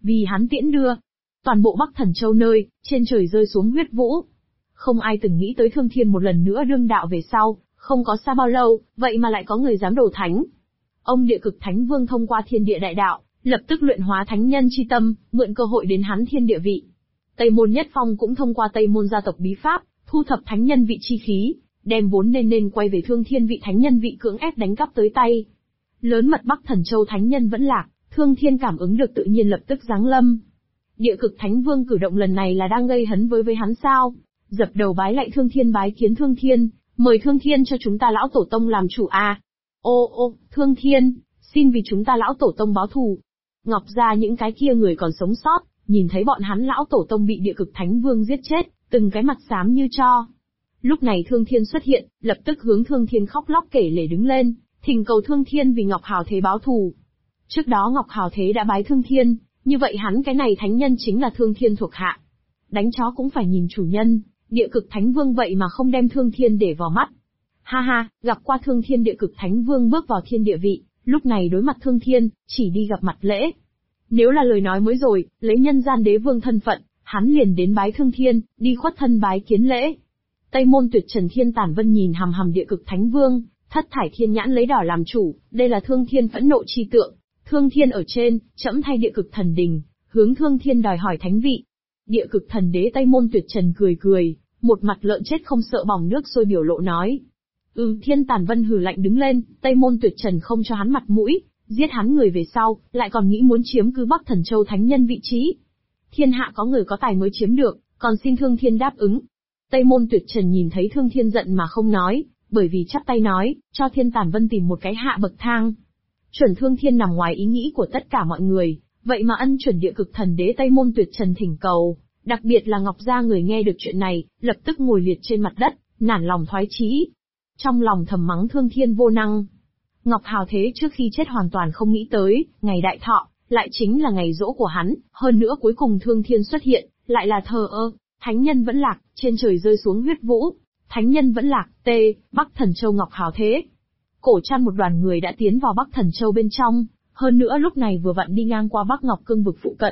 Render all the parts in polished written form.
vì hắn tiễn đưa. Toàn bộ Bắc Thần Châu nơi, trên trời rơi xuống huyết vũ. Không ai từng nghĩ tới Thương Thiên một lần nữa đương đạo về sau, không có xa bao lâu, vậy mà lại có người dám đổ thánh. Ông Địa Cực Thánh Vương thông qua thiên địa đại đạo, lập tức luyện hóa thánh nhân chi tâm, mượn cơ hội đến hắn thiên địa vị. Tây Môn Nhất Phong cũng thông qua Tây Môn gia tộc bí pháp, thu thập thánh nhân vị chi khí, đem vốn nên quay về Thương Thiên vị thánh nhân vị cưỡng ép đánh cắp tới tay. Lớn mật Bắc Thần Châu thánh nhân vẫn lạc, Thương Thiên cảm ứng được tự nhiên lập tức giáng lâm. Địa Cực Thánh Vương cử động lần này là đang gây hấn với hắn sao? Dập đầu bái lạy Thương Thiên, bái kiến Thương Thiên, mời Thương Thiên cho chúng ta lão tổ tông làm chủ a. Ô, Thương Thiên, xin vì chúng ta lão tổ tông báo thù. Ngọc gia những cái kia người còn sống sót, nhìn thấy bọn hắn lão tổ tông bị Địa Cực Thánh Vương giết chết, từng cái mặt xám như tro. Lúc này Thương Thiên xuất hiện, lập tức hướng Thương Thiên khóc lóc kể lể đứng lên, thỉnh cầu Thương Thiên vì Ngọc Hào Thế báo thù. Trước đó Ngọc Hào Thế đã bái Thương Thiên, như vậy hắn cái này thánh nhân chính là Thương Thiên thuộc hạ. Đánh chó cũng phải nhìn chủ nhân, Địa Cực Thánh Vương vậy mà không đem Thương Thiên để vào mắt. Ha ha, gặp qua Thương Thiên. Địa Cực Thánh Vương bước vào thiên địa vị, lúc này đối mặt Thương Thiên, chỉ đi gặp mặt lễ. Nếu là lời nói mới rồi, lấy nhân gian đế vương thân phận, hắn liền đến bái Thương Thiên, đi khuất thân bái kiến lễ. Tây Môn Tuyệt Trần Thiên Tản Vân nhìn hằm hằm Địa Cực Thánh Vương, thất thải thiên nhãn lấy đỏ làm chủ, đây là Thương Thiên phẫn nộ chi tượng. Thương Thiên ở trên, trẫm thay Địa Cực Thần Đình, hướng Thương Thiên đòi hỏi thánh vị. Địa Cực Thần Đế Tây Môn Tuyệt Trần cười, một mặt lợn chết không sợ bỏng nước sôi biểu lộ nói. Thiên Tản Vân hừ lạnh đứng lên, Tây Môn Tuyệt Trần không cho hắn mặt mũi, giết hắn người về sau, lại còn nghĩ muốn chiếm cứ Bắc Thần Châu thánh nhân vị trí. Thiên hạ có người có tài mới chiếm được, còn xin Thương Thiên đáp ứng. Tây Môn Tuyệt Trần nhìn thấy Thương Thiên giận mà không nói, bởi vì chắp tay nói, cho Thiên Tản Vân tìm một cái hạ bậc thang. Chuẩn Thương Thiên nằm ngoài ý nghĩ của tất cả mọi người, vậy mà ân chuẩn Địa Cực Thần Đế Tây Môn Tuyệt Trần thỉnh cầu, đặc biệt là Ngọc gia người nghe được chuyện này, lập tức ngồi liệt trên mặt đất, nản lòng thoái chí. Trong lòng thầm mắng Thương Thiên vô năng. Ngọc Hào Thế trước khi chết hoàn toàn không nghĩ tới, ngày đại thọ, lại chính là ngày giỗ của hắn, hơn nữa cuối cùng Thương Thiên xuất hiện, lại là thờ ơ, thánh nhân vẫn lạc, trên trời rơi xuống huyết vũ, thánh nhân vẫn lạc, Bắc Thần Châu Ngọc Hào Thế. Cổ Trăn một đoàn người đã tiến vào Bắc Thần Châu bên trong, hơn nữa lúc này vừa vặn đi ngang qua Bắc Ngọc Cương vực phụ cận.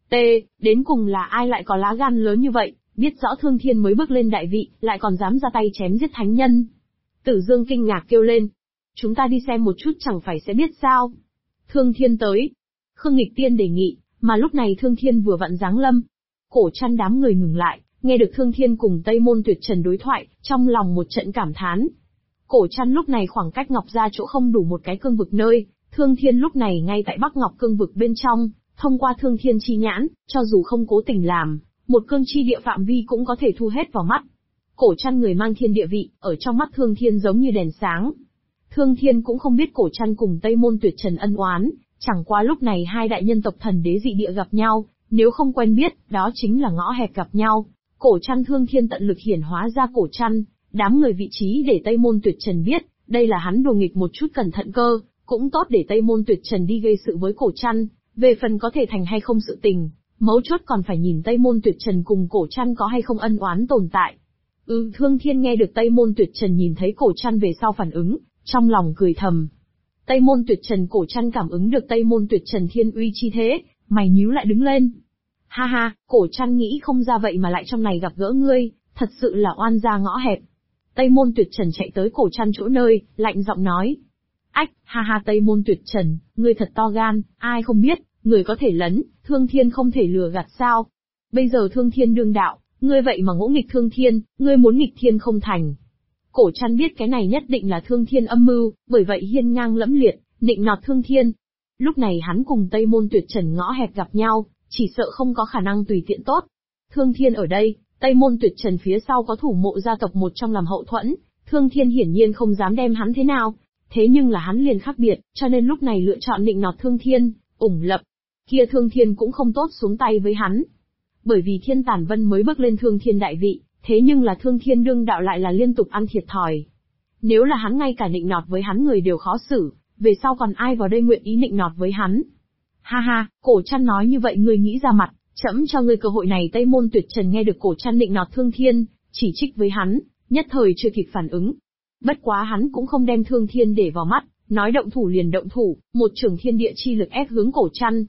Đến cùng là ai lại có lá gan lớn như vậy, biết rõ Thương Thiên mới bước lên đại vị, lại còn dám ra tay chém giết thánh nhân. Tử Dương kinh ngạc kêu lên. Chúng ta đi xem một chút chẳng phải sẽ biết sao. Thương Thiên tới. Khương Nghịch Tiên đề nghị, mà lúc này Thương Thiên vừa vặn giáng lâm. Cổ Trăn đám người ngừng lại, nghe được Thương Thiên cùng Tây Môn Tuyệt Trần đối thoại, trong lòng một trận cảm thán. Cổ Trăn lúc này khoảng cách Ngọc gia chỗ không đủ một cái cương vực nơi, Thương Thiên lúc này ngay tại Bắc Ngọc cương vực bên trong, thông qua Thương Thiên chi nhãn, cho dù không cố tình làm, một cương chi địa phạm vi cũng có thể thu hết vào mắt. Cổ Trăn người mang thiên địa vị, ở trong mắt Thương Thiên giống như đèn sáng. Thương Thiên cũng không biết Cổ Trăn cùng Tây Môn Tuyệt Trần ân oán, chẳng qua lúc này hai đại nhân tộc thần đế dị địa gặp nhau, nếu không quen biết, đó chính là ngõ hẹp gặp nhau. Cổ Trăn Thương Thiên tận lực hiển hóa ra Cổ Trăn, đám người vị trí để Tây Môn Tuyệt Trần biết, đây là hắn đùa nghịch một chút cẩn thận cơ, cũng tốt để Tây Môn Tuyệt Trần đi gây sự với Cổ Trăn, về phần có thể thành hay không sự tình, mấu chốt còn phải nhìn Tây Môn Tuyệt Trần cùng Cổ Trăn có hay không ân oán tồn tại. Thương Thiên nghe được Tây Môn Tuyệt Trần nhìn thấy Cổ Trăn về sau phản ứng, trong lòng cười thầm. Tây Môn Tuyệt Trần Cổ Trăn cảm ứng được Tây Môn Tuyệt Trần thiên uy chi thế, mày nhíu lại đứng lên. Ha ha, Cổ Trăn nghĩ không ra vậy mà lại trong này gặp gỡ ngươi, thật sự là oan gia ngõ hẹp. Tây Môn Tuyệt Trần chạy tới Cổ Trăn chỗ nơi, lạnh giọng nói. Ách, ha ha Tây Môn Tuyệt Trần, ngươi thật to gan, ai không biết, người có thể lấn, Thương Thiên không thể lừa gạt sao. Bây giờ Thương Thiên đương đạo, ngươi vậy mà ngỗ nghịch Thương Thiên, ngươi muốn nghịch thiên không thành. Cổ Trăn biết cái này nhất định là Thương Thiên âm mưu, bởi vậy hiên ngang lẫm liệt, nịnh nọt Thương Thiên. Lúc này hắn cùng Tây Môn Tuyệt Trần ngõ hẹp gặp nhau, chỉ sợ không có khả năng tùy tiện tốt. Thương Thiên ở đây, Tây Môn Tuyệt Trần phía sau có thủ mộ gia tộc một trong làm hậu thuẫn, Thương Thiên hiển nhiên không dám đem hắn thế nào. Thế nhưng là hắn liền khác biệt, cho nên lúc này lựa chọn nịnh nọt Thương Thiên, ủng lập. Kia Thương Thiên cũng không tốt xuống tay với hắn. Bởi vì Thiên Tản Vân mới bước lên Thương Thiên đại vị, thế nhưng là Thương Thiên đương đạo lại là liên tục ăn thiệt thòi. Nếu là hắn ngay cả nịnh nọt với hắn người đều khó xử, về sau còn ai vào đây nguyện ý nịnh nọt với hắn. Ha ha, Cổ Trăn nói như vậy ngươi nghĩ ra mặt, trẫm cho ngươi cơ hội này. Tây Môn Tuyệt Trần nghe được Cổ Trăn nịnh nọt Thương Thiên, chỉ trích với hắn, nhất thời chưa kịp phản ứng. Bất quá hắn cũng không đem Thương Thiên để vào mắt, nói động thủ liền động thủ, một trường thiên địa chi lực ép hướng Cổ Trăn.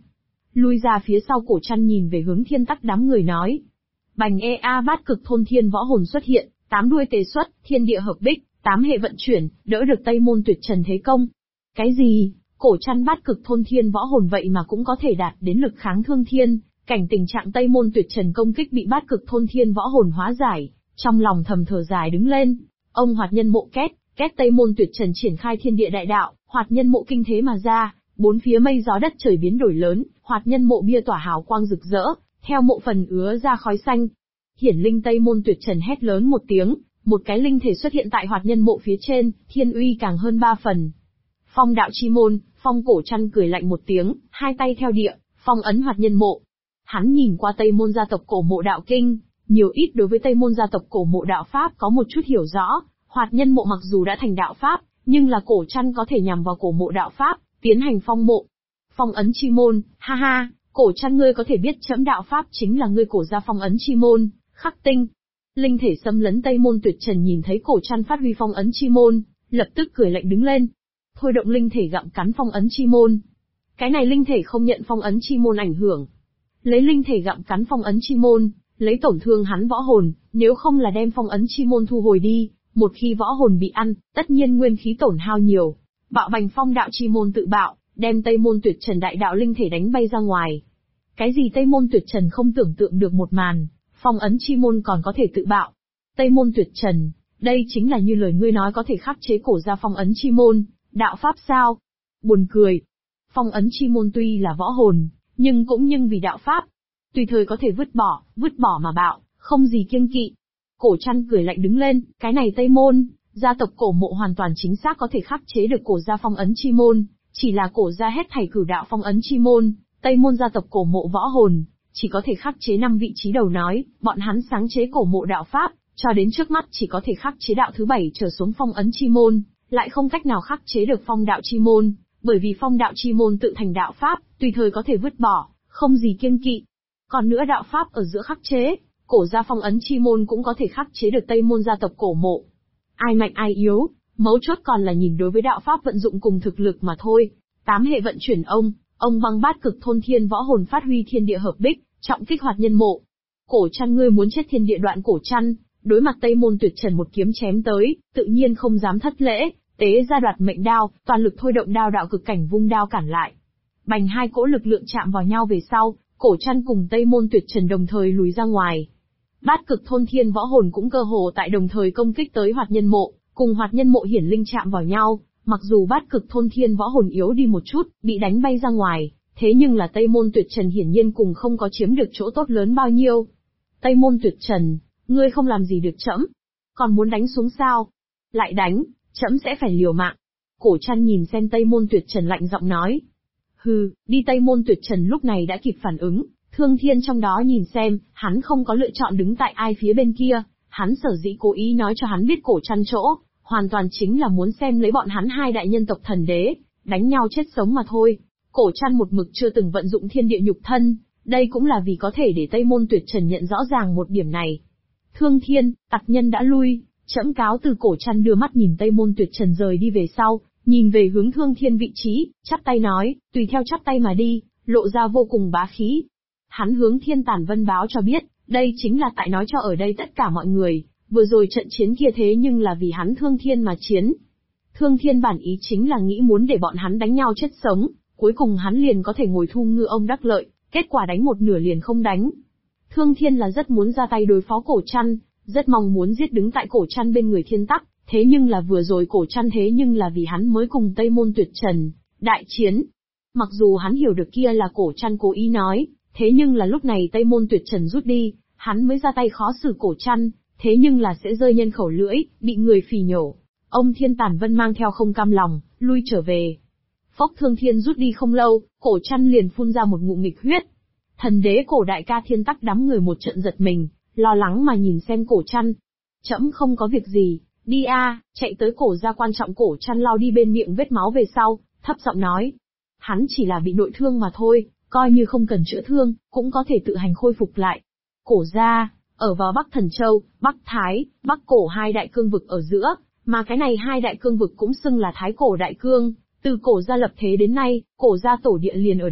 lui ra phía sau. Cổ Trăn nhìn về hướng Thiên Tắc đám người nói. Bành bát cực thôn thiên võ hồn xuất hiện, 8 đuôi tề xuất, thiên địa hợp bích, 8 hệ vận chuyển, đỡ được Tây Môn Tuyệt Trần thế công. Cái gì? Cổ Trăn bát cực thôn thiên võ hồn vậy mà cũng có thể đạt đến lực kháng thương thiên, cảnh tình trạng Tây Môn Tuyệt Trần công kích bị bát cực thôn thiên võ hồn hóa giải, trong lòng thầm thở dài đứng lên. Ông hoạt nhân mộ két Tây Môn Tuyệt Trần triển khai thiên địa đại đạo, hoạt nhân mộ kinh thế mà ra, bốn phía mây gió đất trời biến đổi lớn, hoạt nhân mộ bia tỏa hào quang rực rỡ, theo mộ phần ứa ra khói xanh. Hiển linh Tây Môn Tuyệt Trần hét lớn một tiếng, một cái linh thể xuất hiện tại hoạt nhân mộ phía trên, thiên uy càng hơn 3 phần. Phong đạo chi môn, Phong Cổ Trăn cười lạnh một tiếng, hai tay theo địa, phong ấn hoạt nhân mộ. Hắn nhìn qua Tây Môn gia tộc cổ mộ đạo kinh, nhiều ít đối với Tây Môn gia tộc cổ mộ đạo pháp có một chút hiểu rõ, hoạt nhân mộ mặc dù đã thành đạo pháp, nhưng là Cổ Trăn có thể nhằm vào cổ mộ đạo pháp, tiến hành phong mộ. Phong ấn chi môn, ha ha, Cổ Trăn ngươi có thể biết trẫm đạo pháp chính là ngươi cổ gia phong ấn chi môn, khắc tinh. Linh thể xâm lấn Tây Môn Tuyệt Trần nhìn thấy Cổ Trăn phát huy phong ấn chi môn, lập tức cười lạnh đứng lên. Thôi động linh thể gặm cắn phong ấn chi môn. Cái này linh thể không nhận phong ấn chi môn ảnh hưởng. Lấy linh thể gặm cắn phong ấn chi môn, lấy tổn thương hắn võ hồn, nếu không là đem phong ấn chi môn thu hồi đi, một khi võ hồn bị ăn, tất nhiên nguyên khí tổn hao nhiều. Bạo bành phong đạo chi môn tự bạo, đem Tây Môn Tuyệt Trần đại đạo linh thể đánh bay ra ngoài. Cái gì Tây Môn Tuyệt Trần không tưởng tượng được một màn, phong ấn chi môn còn có thể tự bạo. Tây Môn Tuyệt Trần, đây chính là như lời ngươi nói có thể khắc chế cổ gia phong ấn chi môn, đạo pháp sao? Buồn cười. Phong ấn chi môn tuy là võ hồn, nhưng vì đạo pháp, tùy thời có thể vứt bỏ mà bạo, không gì kiêng kỵ. Cổ Trăn cười lạnh đứng lên, cái này Tây Môn, gia tộc cổ mộ hoàn toàn chính xác có thể khắc chế được cổ gia phong ấn chi môn, chỉ là cổ gia hết thảy cửu đạo phong ấn chi môn, Tây Môn gia tộc cổ mộ võ hồn, chỉ có thể khắc chế 5 vị trí đầu nói, bọn hắn sáng chế cổ mộ đạo pháp, cho đến trước mắt chỉ có thể khắc chế đạo thứ 7 trở xuống phong ấn chi môn, lại không cách nào khắc chế được phong đạo chi môn, bởi vì phong đạo chi môn tự thành đạo pháp, tùy thời có thể vứt bỏ, không gì kiêng kỵ. Còn nữa đạo pháp ở giữa khắc chế, cổ gia phong ấn chi môn cũng có thể khắc chế được Tây Môn gia tộc cổ mộ. Ai mạnh ai yếu, mấu chốt còn là nhìn đối với đạo pháp vận dụng cùng thực lực mà thôi. 8 hệ vận chuyển ông băng bát cực thôn thiên võ hồn phát huy thiên địa hợp bích, trọng kích hoạt nhân mộ. Cổ Trăn ngươi muốn chết thiên địa đoạn. Cổ Trăn, đối mặt Tây Môn Tuyệt Trần một kiếm chém tới, tự nhiên không dám thất lễ, tế ra đoạt mệnh đao, toàn lực thôi động đao đạo cực cảnh vung đao cản lại. Bành hai cỗ lực lượng chạm vào nhau về sau, Cổ Trăn cùng Tây Môn Tuyệt Trần đồng thời lùi ra ngoài. Bát cực thôn thiên võ hồn cũng cơ hồ tại đồng thời công kích tới hoạt nhân mộ, cùng hoạt nhân mộ hiển linh chạm vào nhau, mặc dù bát cực thôn thiên võ hồn yếu đi một chút, bị đánh bay ra ngoài, thế nhưng là Tây Môn Tuyệt Trần hiển nhiên cùng không có chiếm được chỗ tốt lớn bao nhiêu. Tây Môn Tuyệt Trần, ngươi không làm gì được trẫm, còn muốn đánh xuống sao? Lại đánh, trẫm sẽ phải liều mạng. Cổ Trăn nhìn xem Tây Môn Tuyệt Trần lạnh giọng nói. Hừ, đi. Tây Môn Tuyệt Trần lúc này đã kịp phản ứng, Thương Thiên trong đó nhìn xem, hắn không có lựa chọn đứng tại ai phía bên kia, hắn sở dĩ cố ý nói cho hắn biết Cổ Trăn chỗ, hoàn toàn chính là muốn xem lấy bọn hắn hai đại nhân tộc thần đế, đánh nhau chết sống mà thôi. Cổ Trăn một mực chưa từng vận dụng thiên địa nhục thân, đây cũng là vì có thể để Tây Môn Tuyệt Trần nhận rõ ràng một điểm này. Thương Thiên, tặc nhân đã lui, trẫm cáo từ. Cổ Trăn đưa mắt nhìn Tây Môn Tuyệt Trần rời đi về sau, nhìn về hướng Thương Thiên vị trí, chắp tay nói, tùy theo chắp tay mà đi, lộ ra vô cùng bá khí. Hắn hướng Thiên Tản Vân báo cho biết, đây chính là tại nói cho ở đây tất cả mọi người, vừa rồi trận chiến kia thế nhưng là vì hắn Thương Thiên mà chiến. Thương Thiên bản ý chính là nghĩ muốn để bọn hắn đánh nhau chết sống, cuối cùng hắn liền có thể ngồi thu ngư ông đắc lợi, kết quả đánh một nửa liền không đánh. Thương Thiên là rất muốn ra tay đối phó Cổ Trăn, rất mong muốn giết đứng tại Cổ Trăn bên người Thiên Tắc, thế nhưng là vừa rồi Cổ Trăn thế nhưng là vì hắn mới cùng Tây Môn Tuyệt Trần đại chiến. Mặc dù hắn hiểu được kia là Cổ Trăn cố ý nói, thế nhưng là lúc này Tây Môn Tuyệt Trần rút đi, hắn mới ra tay khó xử Cổ Trăn, thế nhưng là sẽ rơi nhân khẩu lưỡi, bị người phỉ nhổ. Ông Thiên Tản Vân mang theo không cam lòng, lui trở về. Phốc. Thương Thiên rút đi không lâu, Cổ Trăn liền phun ra một ngụm nghịch huyết. Thần đế Cổ đại ca Thiên Tắc đám người một trận giật mình, lo lắng mà nhìn xem Cổ Trăn. Trẫm không có việc gì, đi a. Chạy tới Cổ gia quan trọng. Cổ Trăn lau đi bên miệng vết máu về sau, thấp giọng nói. Hắn chỉ là bị nội thương mà thôi, coi như không cần chữa thương, cũng có thể tự hành khôi phục lại. Cổ gia, ở vào Bắc Thần Châu, Bắc Thái, Bắc Cổ hai đại cương vực ở giữa, mà cái này hai đại cương vực cũng xưng là Thái Cổ đại cương, từ Cổ gia lập thế đến nay, Cổ gia tổ địa liền ở đây,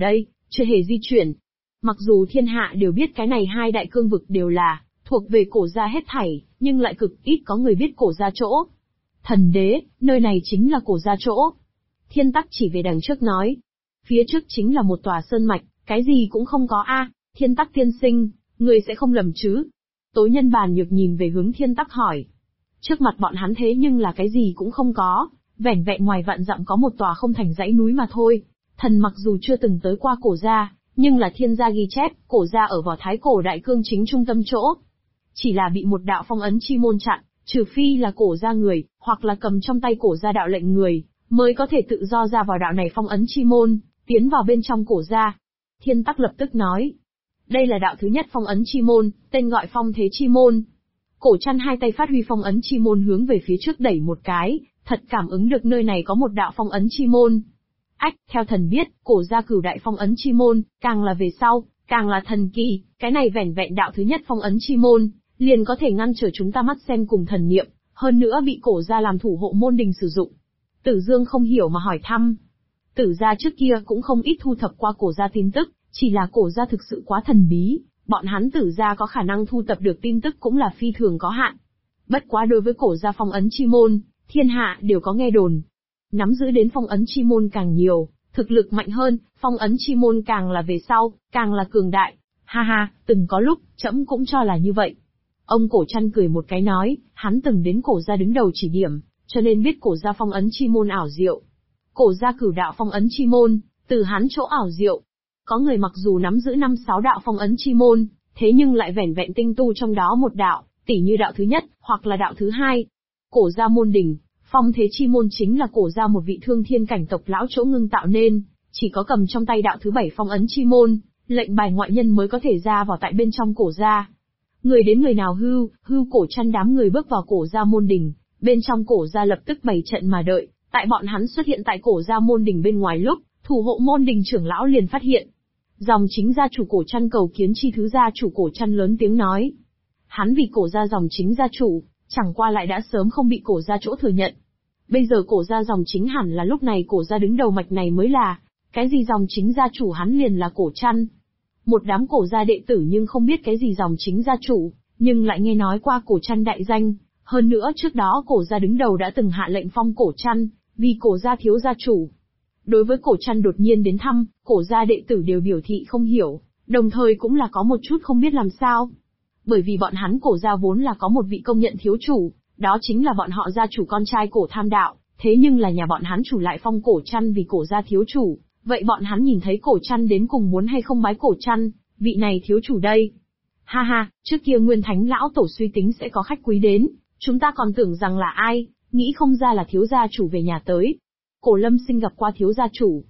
chưa hề di chuyển. Mặc dù thiên hạ đều biết cái này hai đại cương vực đều là thuộc về cổ gia hết thảy, nhưng lại cực ít có người biết cổ gia chỗ. Thần đế, nơi này chính là cổ gia chỗ. Thiên Tắc chỉ về đằng trước nói. Phía trước chính là một tòa sơn mạch, cái gì cũng không có a. Thiên Tắc tiên sinh, người sẽ không lầm chứ? Tối Nhân Bàn Nhược nhìn về hướng Thiên Tắc hỏi. Trước mặt bọn hắn thế nhưng là cái gì cũng không có, vẻn vẹn ngoài vạn dặm có một tòa không thành dãy núi mà thôi. Thần mặc dù chưa từng tới qua cổ gia, nhưng là thiên gia ghi chép, cổ gia ở vào thái cổ đại cương chính trung tâm chỗ. Chỉ là bị một đạo phong ấn chi môn chặn, trừ phi là cổ gia người, hoặc là cầm trong tay cổ gia đạo lệnh người, mới có thể tự do ra vào đạo này phong ấn chi môn, tiến vào bên trong cổ gia. Thiên Tắc lập tức nói. Đây là đạo thứ nhất phong ấn chi môn, tên gọi phong thế chi môn. Cổ Trăn hai tay phát huy phong ấn chi môn hướng về phía trước đẩy một cái, thật cảm ứng được nơi này có một đạo phong ấn chi môn. Ách, theo thần biết, cổ gia cửu đại phong ấn chi môn, càng là về sau, càng là thần kỳ, cái này vẻn vẹn đạo thứ nhất phong ấn chi môn, liền có thể ngăn trở chúng ta mắt xem cùng thần niệm, hơn nữa bị cổ gia làm thủ hộ môn đình sử dụng. Tử Dương không hiểu mà hỏi thăm. Tử gia trước kia cũng không ít thu thập qua cổ gia tin tức, chỉ là cổ gia thực sự quá thần bí, bọn hắn Tử gia có khả năng thu thập được tin tức cũng là phi thường có hạn. Bất quá đối với cổ gia phong ấn chi môn, thiên hạ đều có nghe đồn. Nắm giữ đến phong ấn chi môn càng nhiều, thực lực mạnh hơn, phong ấn chi môn càng là về sau, càng là cường đại. Ha ha, từng có lúc, trẫm cũng cho là như vậy. Ông Cổ Trăn cười một cái nói, hắn từng đến cổ gia đứng đầu chỉ điểm, cho nên biết cổ gia phong ấn chi môn ảo diệu. Cổ gia cửu đạo phong ấn chi môn, từ hắn chỗ ảo diệu. Có người mặc dù nắm giữ 5-6 đạo phong ấn chi môn, thế nhưng lại vẻn vẹn tinh tu trong đó một đạo, tỉ như đạo thứ nhất, hoặc là đạo thứ hai. Cổ gia môn đỉnh, phong thế chi môn chính là cổ gia một vị thương thiên cảnh tộc lão chỗ ngưng tạo nên, chỉ có cầm trong tay đạo thứ 7 phong ấn chi môn, lệnh bài ngoại nhân mới có thể ra vào tại bên trong cổ gia. Người đến người nào hưu Cổ Trăn đám người bước vào cổ gia môn đỉnh, bên trong cổ gia lập tức bày trận mà đợi, tại bọn hắn xuất hiện tại cổ gia môn đỉnh bên ngoài lúc, thủ hộ môn đỉnh trưởng lão liền phát hiện. Dòng chính gia chủ Cổ Trăn cầu kiến chi thứ gia chủ Cổ Trăn lớn tiếng nói. Hắn vì cổ gia dòng chính gia chủ, chẳng qua lại đã sớm không bị cổ gia chỗ thừa nhận. Bây giờ cổ gia dòng chính hẳn là lúc này cổ gia đứng đầu mạch này mới là, cái gì dòng chính gia chủ hắn liền là Cổ Trăn. Một đám cổ gia đệ tử nhưng không biết cái gì dòng chính gia chủ, nhưng lại nghe nói qua Cổ Trăn đại danh, hơn nữa trước đó cổ gia đứng đầu đã từng hạ lệnh phong Cổ Trăn, vì cổ gia thiếu gia chủ. Đối với Cổ Trăn đột nhiên đến thăm, cổ gia đệ tử đều biểu thị không hiểu, đồng thời cũng là có một chút không biết làm sao. Bởi vì bọn hắn cổ gia vốn là có một vị công nhận thiếu chủ, đó chính là bọn họ gia chủ con trai Cổ Tham Đạo, thế nhưng là nhà bọn hắn chủ lại phong Cổ Trăn vì cổ gia thiếu chủ, vậy bọn hắn nhìn thấy Cổ Trăn đến cùng muốn hay không bái Cổ Trăn, vị này thiếu chủ đây. Ha ha, trước kia Nguyên Thánh lão tổ suy tính sẽ có khách quý đến, chúng ta còn tưởng rằng là ai, nghĩ không ra là thiếu gia chủ về nhà tới. Cổ Lâm Sinh gặp qua thiếu gia chủ.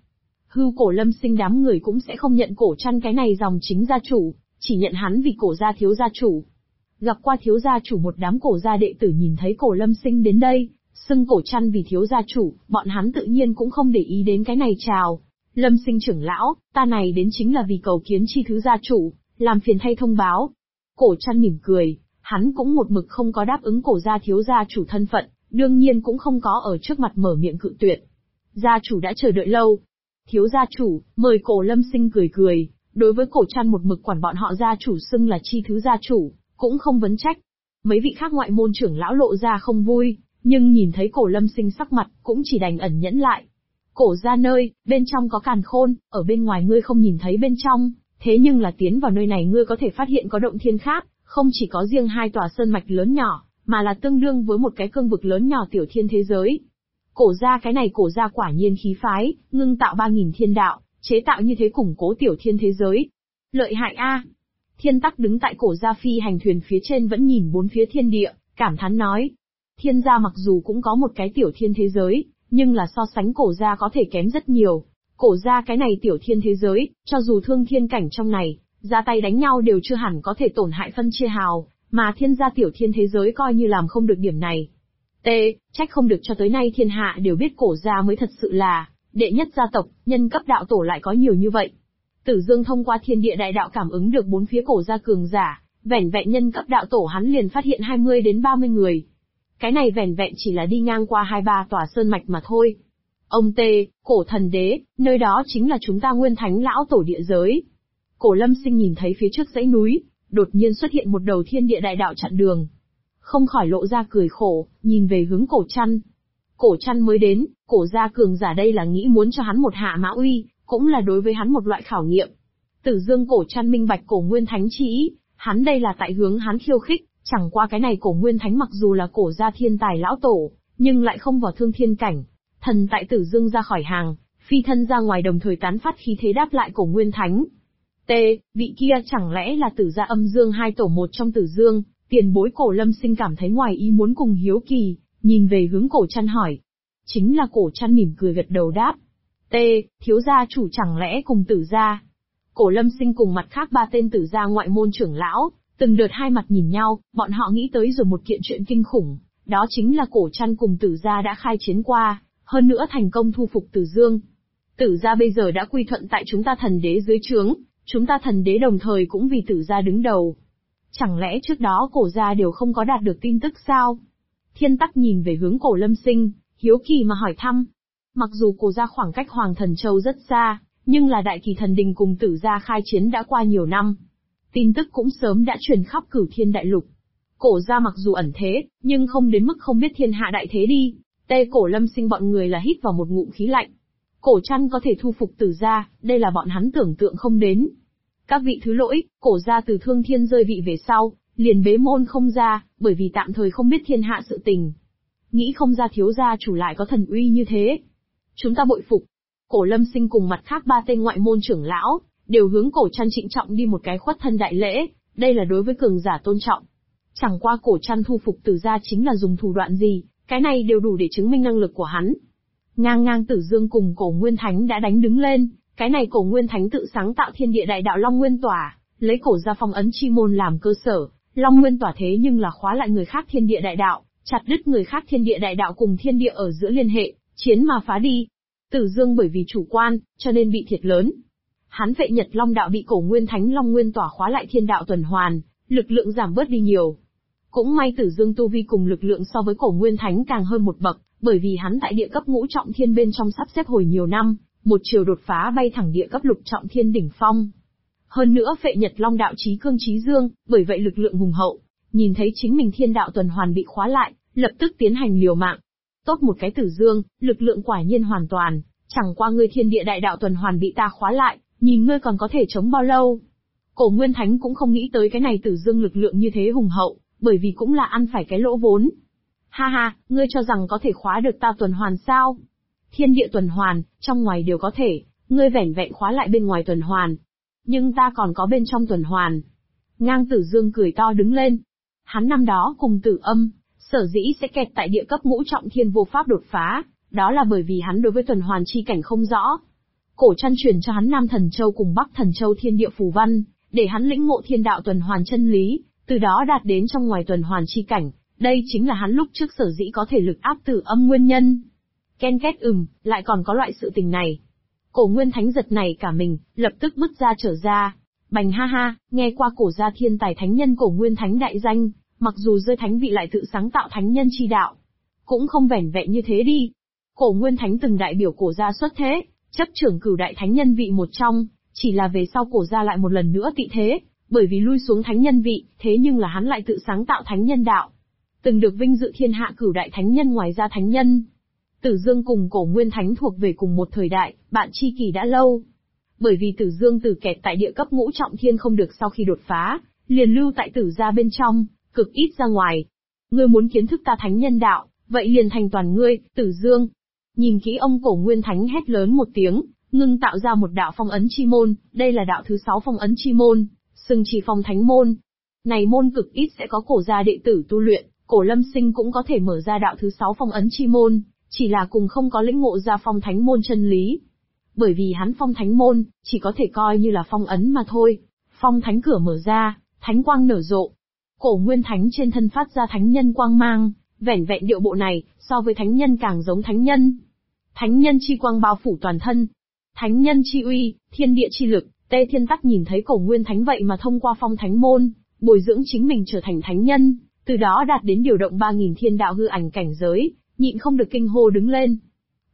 Cổ Lâm Sinh đám người cũng sẽ không nhận Cổ Trăn cái này dòng chính gia chủ, chỉ nhận hắn vì cổ gia thiếu gia chủ. Gặp qua thiếu gia chủ, một đám cổ gia đệ tử nhìn thấy Cổ Lâm Sinh đến đây, xưng Cổ Trăn vì thiếu gia chủ, bọn hắn tự nhiên cũng không để ý đến cái này chào. Lâm Sinh trưởng lão, ta này đến chính là vì cầu kiến chi thứ gia chủ, làm phiền thay thông báo. Cổ Trăn mỉm cười, hắn cũng một mực không có đáp ứng cổ gia thiếu gia chủ thân phận, đương nhiên cũng không có ở trước mặt mở miệng cự tuyệt. Gia chủ đã chờ đợi lâu. Thiếu gia chủ, mời. Cổ Lâm Sinh cười cười, đối với Cổ Trăn một mực quản bọn họ gia chủ xưng là chi thứ gia chủ, cũng không vấn trách. Mấy vị khác ngoại môn trưởng lão lộ ra không vui, nhưng nhìn thấy Cổ Lâm Sinh sắc mặt, cũng chỉ đành ẩn nhẫn lại. Cổ gia nơi, bên trong có càn khôn, ở bên ngoài ngươi không nhìn thấy bên trong, thế nhưng là tiến vào nơi này ngươi có thể phát hiện có động thiên khác, không chỉ có riêng hai tòa sơn mạch lớn nhỏ, mà là tương đương với một cái cương vực lớn nhỏ tiểu thiên thế giới. Cổ gia cái này cổ gia quả nhiên khí phái, ngưng tạo 3000 thiên đạo, chế tạo như thế củng cố tiểu thiên thế giới. Lợi hại a. Thiên Tắc đứng tại cổ gia phi hành thuyền phía trên vẫn nhìn bốn phía thiên địa, cảm thán nói. Thiên gia mặc dù cũng có một cái tiểu thiên thế giới, nhưng là so sánh cổ gia có thể kém rất nhiều. Cổ gia cái này tiểu thiên thế giới, cho dù thương thiên cảnh trong này, ra tay đánh nhau đều chưa hẳn có thể tổn hại phân chia hào, mà thiên gia tiểu thiên thế giới coi như làm không được điểm này. Trách không được cho tới nay thiên hạ đều biết cổ gia mới thật sự là đệ nhất gia tộc, nhân cấp đạo tổ lại có nhiều như vậy. Tử Dương thông qua thiên địa đại đạo cảm ứng được bốn phía cổ gia cường giả, vẻn vẹn nhân cấp đạo tổ hắn liền phát hiện 20 đến 30 người. Cái này vẻn vẹn chỉ là đi ngang qua 2-3 tòa sơn mạch mà thôi. Ông Tê, Cổ Thần Đế, nơi đó chính là chúng ta Nguyên Thánh lão tổ địa giới. Cổ Lâm Sinh nhìn thấy phía trước dãy núi, đột nhiên xuất hiện một đầu thiên địa đại đạo chặn đường. Không khỏi lộ ra cười khổ, nhìn về hướng Cổ Trăn. Cổ Trăn mới đến, Cổ gia cường giả đây là nghĩ muốn cho hắn một hạ mã uy, cũng là đối với hắn một loại khảo nghiệm. Tử Dương Cổ Trăn minh bạch Cổ Nguyên Thánh chi ý, hắn đây là tại hướng hắn khiêu khích, chẳng qua cái này Cổ Nguyên Thánh mặc dù là Cổ gia thiên tài lão tổ, nhưng lại không vào thương thiên cảnh. Thần tại Tử Dương ra khỏi hàng, phi thân ra ngoài đồng thời tán phát khí thế đáp lại Cổ Nguyên Thánh. Vị kia chẳng lẽ là Tử gia Âm Dương hai tổ một trong Tử Dương? Tiền bối Cổ Lâm Sinh cảm thấy ngoài ý muốn cùng hiếu kỳ, nhìn về hướng Cổ Trăn hỏi. Chính là Cổ Trăn mỉm cười gật đầu đáp. Thiếu gia chủ chẳng lẽ cùng Tử gia? Cổ Lâm Sinh cùng mặt khác ba tên Tử gia ngoại môn trưởng lão, từng đợt hai mặt nhìn nhau, bọn họ nghĩ tới rồi một kiện chuyện kinh khủng, đó chính là Cổ Trăn cùng Tử gia đã khai chiến qua, hơn nữa thành công thu phục Tử Dương. Tử gia bây giờ đã quy thuận tại chúng ta Thần Đế dưới trướng, chúng ta Thần Đế đồng thời cũng vì Tử gia đứng đầu. Chẳng lẽ trước đó Cổ gia đều không có đạt được tin tức sao? Thiên Tắc nhìn về hướng Cổ Lâm Sinh, hiếu kỳ mà hỏi thăm. Mặc dù Cổ gia khoảng cách Hoàng Thần Châu rất xa, nhưng là Đại Kỳ Thần Đình cùng Tử gia khai chiến đã qua nhiều năm. Tin tức cũng sớm đã truyền khắp Cửu Thiên Đại Lục. Cổ gia mặc dù ẩn thế, nhưng không đến mức không biết thiên hạ đại thế đi. Cổ Lâm Sinh bọn người là hít vào một ngụm khí lạnh. Cổ Trăn có thể thu phục Tử gia, đây là bọn hắn tưởng tượng không đến. Các vị thứ lỗi, Cổ gia từ Thương Thiên rơi vị về sau, liền bế môn không ra, bởi vì tạm thời không biết thiên hạ sự tình. Nghĩ không ra thiếu gia chủ lại có thần uy như thế. Chúng ta bội phục. Cổ Lâm Sinh cùng mặt khác ba tên ngoại môn trưởng lão, đều hướng Cổ Trăn trịnh trọng đi một cái khuất thân đại lễ, đây là đối với cường giả tôn trọng. Chẳng qua Cổ Trăn thu phục Tử gia chính là dùng thủ đoạn gì, cái này đều đủ để chứng minh năng lực của hắn. Ngang Tử Dương cùng Cổ Nguyên Thánh đã đánh đứng lên, cái này Cổ Nguyên Thánh tự sáng tạo thiên địa đại đạo Long Nguyên Tỏa, lấy Cổ gia phong ấn chi môn làm cơ sở, Long Nguyên Tỏa thế nhưng là khóa lại người khác thiên địa đại đạo, chặt đứt người khác thiên địa đại đạo cùng thiên địa ở giữa liên hệ, chiến mà phá đi. Tử Dương bởi vì chủ quan, cho nên bị thiệt lớn. Hắn Phệ Nhật Long đạo bị Cổ Nguyên Thánh Long Nguyên Tỏa khóa lại thiên đạo tuần hoàn, lực lượng giảm bớt đi nhiều. Cũng may Tử Dương tu vi cùng lực lượng so với Cổ Nguyên Thánh càng hơn một bậc, bởi vì hắn tại địa cấp ngũ trọng thiên bên trong sắp xếp hồi nhiều năm, một chiều đột phá bay thẳng địa cấp lục trọng thiên đỉnh phong. Hơn nữa Phệ Nhật Long đạo chí cương chí dương, bởi vậy lực lượng hùng hậu, nhìn thấy chính mình thiên đạo tuần hoàn bị khóa lại, lập tức tiến hành liều mạng. Tốt một cái Tử Dương, lực lượng quả nhiên hoàn toàn, chẳng qua ngươi thiên địa đại đạo tuần hoàn bị ta khóa lại, nhìn ngươi còn có thể chống bao lâu. Cổ Nguyên Thánh cũng không nghĩ tới cái này Tử Dương lực lượng như thế hùng hậu, bởi vì cũng là ăn phải cái lỗ vốn. Ha, ngươi cho rằng có thể khóa được ta tuần hoàn sao? Thiên địa tuần hoàn, trong ngoài đều có thể, ngươi vẻn vẹn khóa lại bên ngoài tuần hoàn. Nhưng ta còn có bên trong tuần hoàn. Ngang Tử Dương cười to đứng lên. Hắn năm đó cùng Tử Âm, sở dĩ sẽ kẹt tại địa cấp ngũ trọng thiên vô pháp đột phá, đó là bởi vì hắn đối với tuần hoàn chi cảnh không rõ. Cổ Trăn truyền cho hắn Nam Thần Châu cùng Bắc Thần Châu thiên địa phù văn, để hắn lĩnh ngộ thiên đạo tuần hoàn chân lý, từ đó đạt đến trong ngoài tuần hoàn chi cảnh, đây chính là hắn lúc trước sở dĩ có thể lực áp Tử Âm nguyên nhân. Ken két lại còn có loại sự tình này. Cổ Nguyên Thánh giật này cả mình, lập tức bứt ra trở ra. Bành ha, nghe qua Cổ gia thiên tài thánh nhân Cổ Nguyên Thánh đại danh, mặc dù rơi thánh vị lại tự sáng tạo thánh nhân chi đạo, cũng không vẻn vẹn như thế đi. Cổ Nguyên Thánh từng đại biểu Cổ gia xuất thế, chấp trưởng cửu đại thánh nhân vị một trong, chỉ là về sau Cổ gia lại một lần nữa tị thế, bởi vì lui xuống thánh nhân vị, thế nhưng là hắn lại tự sáng tạo thánh nhân đạo. Từng được vinh dự thiên hạ cửu đại thánh nhân ngoài ra thánh nhân. Tử Dương cùng Cổ Nguyên Thánh thuộc về cùng một thời đại, bạn tri kỷ đã lâu. Bởi vì Tử Dương từ kẹt tại địa cấp ngũ trọng thiên không được sau khi đột phá, liền lưu tại Tử gia bên trong, cực ít ra ngoài. Ngươi muốn kiến thức ta thánh nhân đạo, vậy liền thành toàn ngươi, Tử Dương. Nhìn kỹ ông Cổ Nguyên Thánh hét lớn một tiếng, ngưng tạo ra một đạo phong ấn chi môn, đây là đạo thứ 6 phong ấn chi môn, xưng chi phong thánh môn. Này môn cực ít sẽ có Cổ gia đệ tử tu luyện, Cổ Lâm Sinh cũng có thể mở ra đạo thứ 6 phong ấn chi môn, chỉ là cùng không có lĩnh ngộ ra phong thánh môn chân lý. Bởi vì hắn phong thánh môn, chỉ có thể coi như là phong ấn mà thôi. Phong thánh cửa mở ra, thánh quang nở rộ. Cổ Nguyên Thánh trên thân phát ra thánh nhân quang mang, vẻn vẹn điệu bộ này, so với thánh nhân càng giống thánh nhân. Thánh nhân chi quang bao phủ toàn thân. Thánh nhân chi uy, thiên địa chi lực, Thiên Tắc nhìn thấy Cổ Nguyên Thánh vậy mà thông qua phong thánh môn, bồi dưỡng chính mình trở thành thánh nhân, từ đó đạt đến điều động 3000 thiên đạo hư ảnh cảnh giới, nhịn không được kinh hô đứng lên.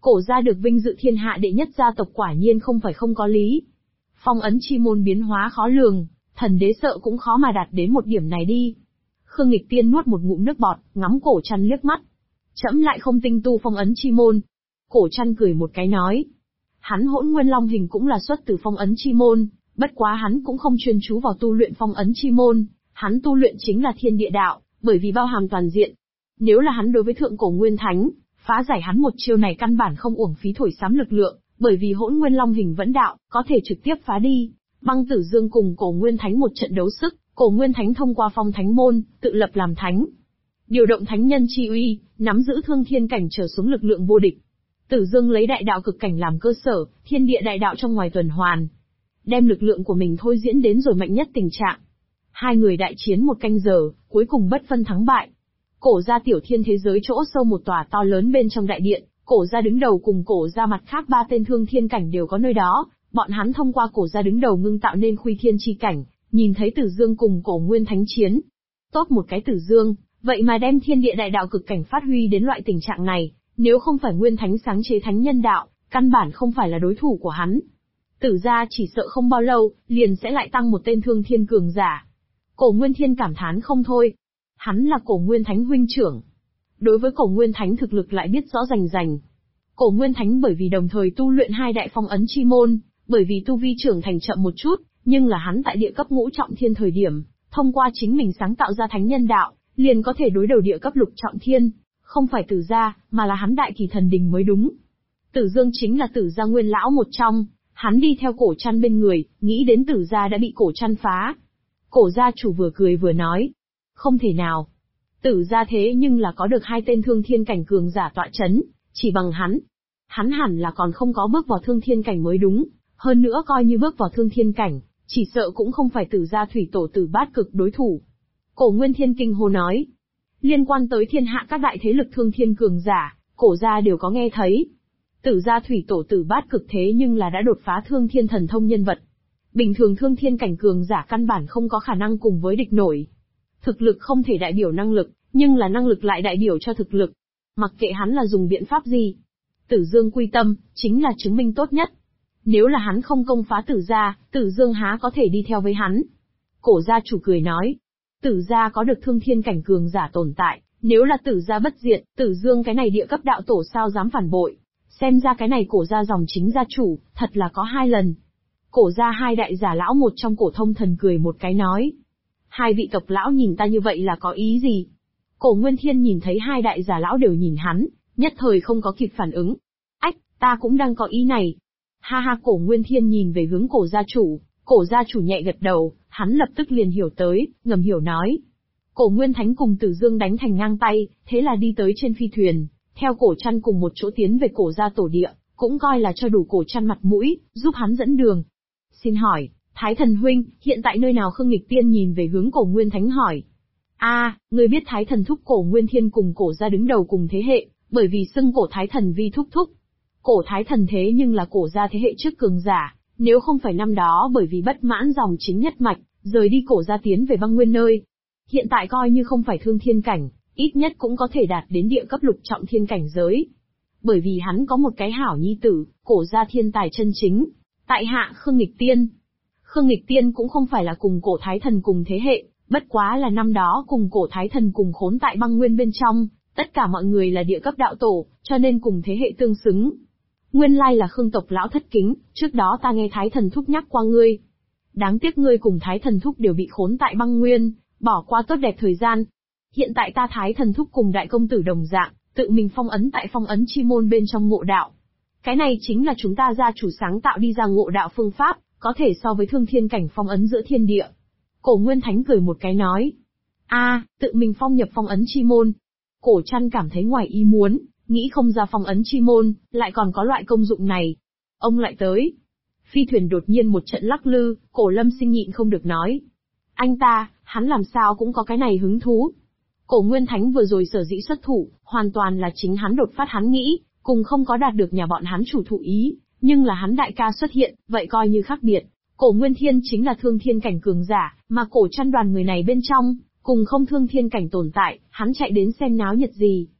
Cổ gia được vinh dự thiên hạ đệ nhất gia tộc quả nhiên không phải không có lý. Phong ấn chi môn biến hóa khó lường, thần đế sợ cũng khó mà đạt đến một điểm này đi. Khương Nghịch Tiên nuốt một ngụm nước bọt, ngắm Cổ Trăn liếc mắt. Trẫm lại không tinh tu phong ấn chi môn. Cổ Trăn cười một cái nói. Hắn Hỗn Nguyên Long hình cũng là xuất từ phong ấn chi môn, bất quá hắn cũng không chuyên chú vào tu luyện phong ấn chi môn, hắn tu luyện chính là thiên địa đạo, bởi vì bao hàm toàn diện. Nếu là hắn đối với thượng cổ nguyên thánh, phá giải hắn một chiêu này căn bản không uổng phí thổi sắm lực lượng, bởi vì Hỗn Nguyên Long hình vẫn đạo, có thể trực tiếp phá đi. Băng Tử Dương cùng Cổ Nguyên Thánh một trận đấu sức, Cổ Nguyên Thánh thông qua phong thánh môn, tự lập làm thánh. Điều động thánh nhân chi uy, nắm giữ thương thiên cảnh trở xuống lực lượng vô địch. Tử Dương lấy đại đạo cực cảnh làm cơ sở, thiên địa đại đạo trong ngoài tuần hoàn. Đem lực lượng của mình thôi diễn đến rồi mạnh nhất tình trạng. Hai người đại chiến một canh giờ, cuối cùng bất phân thắng bại. Cổ gia tiểu thiên thế giới chỗ sâu một tòa to lớn bên trong đại điện, Cổ gia đứng đầu cùng Cổ gia mặt khác ba tên thương thiên cảnh đều có nơi đó, bọn hắn thông qua Cổ gia đứng đầu ngưng tạo nên khuy thiên chi cảnh, nhìn thấy Tử Dương cùng Cổ Nguyên Thánh chiến. Tốt một cái Tử Dương, vậy mà đem thiên địa đại đạo cực cảnh phát huy đến loại tình trạng này, nếu không phải Nguyên Thánh sáng chế thánh nhân đạo, căn bản không phải là đối thủ của hắn. Tử gia chỉ sợ không bao lâu, liền sẽ lại tăng một tên thương thiên cường giả. Cổ Nguyên Thiên cảm thán không thôi. Hắn là Cổ Nguyên Thánh huynh trưởng. Đối với Cổ Nguyên Thánh thực lực lại biết rõ rành rành. Cổ Nguyên Thánh bởi vì đồng thời tu luyện hai đại phong ấn chi môn, bởi vì tu vi trưởng thành chậm một chút, nhưng là hắn tại địa cấp ngũ trọng thiên thời điểm, thông qua chính mình sáng tạo ra thánh nhân đạo, liền có thể đối đầu địa cấp lục trọng thiên, không phải Tử gia, mà là hắn Đại Kỳ Thần Đình mới đúng. Tử Dương chính là Tử gia nguyên lão một trong, hắn đi theo Cổ Trăn bên người, nghĩ đến Tử gia đã bị Cổ Trăn phá. Cổ gia chủ vừa cười vừa nói, không thể nào. Tử gia thế nhưng là có được hai tên thương thiên cảnh cường giả tọa chấn, chỉ bằng hắn hẳn là còn không có bước vào thương thiên cảnh mới đúng, hơn nữa coi như bước vào thương thiên cảnh, chỉ sợ cũng không phải Tử gia thủy tổ Tử Bát Cực đối thủ. Cổ Nguyên Thiên kinh hô nói, liên quan tới thiên hạ các đại thế lực thương thiên cường giả, Cổ gia đều có nghe thấy. Tử gia thủy tổ Tử Bát Cực thế nhưng là đã đột phá thương thiên thần thông nhân vật. Bình thường thương thiên cảnh cường giả căn bản không có khả năng cùng với địch nổi. Thực lực không thể đại biểu năng lực, nhưng là năng lực lại đại biểu cho thực lực. Mặc kệ hắn là dùng biện pháp gì, Tử Dương quy tâm, chính là chứng minh tốt nhất. Nếu là hắn không công phá Tử gia, Tử Dương há có thể đi theo với hắn. Cổ gia chủ cười nói, Tử gia có được thương thiên cảnh cường giả tồn tại, nếu là Tử gia bất diệt, Tử Dương cái này địa cấp đạo tổ sao dám phản bội. Xem ra cái này Cổ gia dòng chính gia chủ, thật là có hai lần. Cổ gia hai đại giả lão một trong Cổ Thông Thần cười một cái nói. Hai vị tộc lão nhìn ta như vậy là có ý gì? Cổ Nguyên Thiên nhìn thấy hai đại giả lão đều nhìn hắn, nhất thời không có kịp phản ứng. Ách, ta cũng đang có ý này. Ha ha, Cổ Nguyên Thiên nhìn về hướng Cổ gia chủ nhẹ gật đầu, hắn lập tức liền hiểu tới, ngầm hiểu nói. Cổ Nguyên Thánh cùng Tử Dương đánh thành ngang tay, thế là đi tới trên phi thuyền, theo Cổ Trăn cùng một chỗ tiến về Cổ gia tổ địa, cũng coi là cho đủ Cổ Trăn mặt mũi, giúp hắn dẫn đường. Xin hỏi, Thái Thần huynh, hiện tại nơi nào? Khương Nghịch Tiên nhìn về hướng Cổ Nguyên Thánh hỏi. Ngươi biết Thái Thần thúc Cổ Nguyên Thiên cùng Cổ gia đứng đầu cùng thế hệ, bởi vì xưng Cổ Thái Thần vi thúc thúc. Cổ Thái Thần thế nhưng là Cổ gia thế hệ trước cường giả, nếu không phải năm đó bởi vì bất mãn dòng chính nhất mạch, rời đi Cổ gia tiến về băng nguyên nơi. Hiện tại coi như không phải thương thiên cảnh, ít nhất cũng có thể đạt đến địa cấp lục trọng thiên cảnh giới. Bởi vì hắn có một cái hảo nhi tử, Cổ gia thiên tài chân chính. Tại hạ Khương Nghịch Tiên. Khương Nghịch Tiên cũng không phải là cùng Cổ Thái Thần cùng thế hệ, bất quá là năm đó cùng Cổ Thái Thần cùng khốn tại băng nguyên bên trong, tất cả mọi người là địa cấp đạo tổ, cho nên cùng thế hệ tương xứng. Nguyên lai là Khương tộc lão thất kính, trước đó ta nghe Thái Thần thúc nhắc qua ngươi. Đáng tiếc ngươi cùng Thái Thần thúc đều bị khốn tại băng nguyên, bỏ qua tốt đẹp thời gian. Hiện tại ta Thái Thần thúc cùng đại công tử đồng dạng, tự mình phong ấn tại phong ấn chi môn bên trong ngộ đạo. Cái này chính là chúng ta gia chủ sáng tạo đi ra ngộ đạo phương pháp, có thể so với thương thiên cảnh phong ấn giữa thiên địa. Cổ Nguyên Thánh cười một cái nói. Tự mình phong nhập phong ấn chi môn. Cổ Trăn cảm thấy ngoài ý muốn, nghĩ không ra phong ấn chi môn, lại còn có loại công dụng này. Ông lại tới. Phi thuyền đột nhiên một trận lắc lư, Cổ Lâm Sinh nhịn không được nói. Hắn làm sao cũng có cái này hứng thú. Cổ Nguyên Thánh vừa rồi sở dĩ xuất thủ, hoàn toàn là chính hắn đột phát hắn nghĩ, cùng không có đạt được nhà bọn hắn chủ thụ ý, nhưng là hắn đại ca xuất hiện, vậy coi như khác biệt. Cổ Nguyên Thiên chính là thương thiên cảnh cường giả, mà Cổ Trăn đoàn người này bên trong, cùng không thương thiên cảnh tồn tại, hắn chạy đến xem náo nhiệt gì.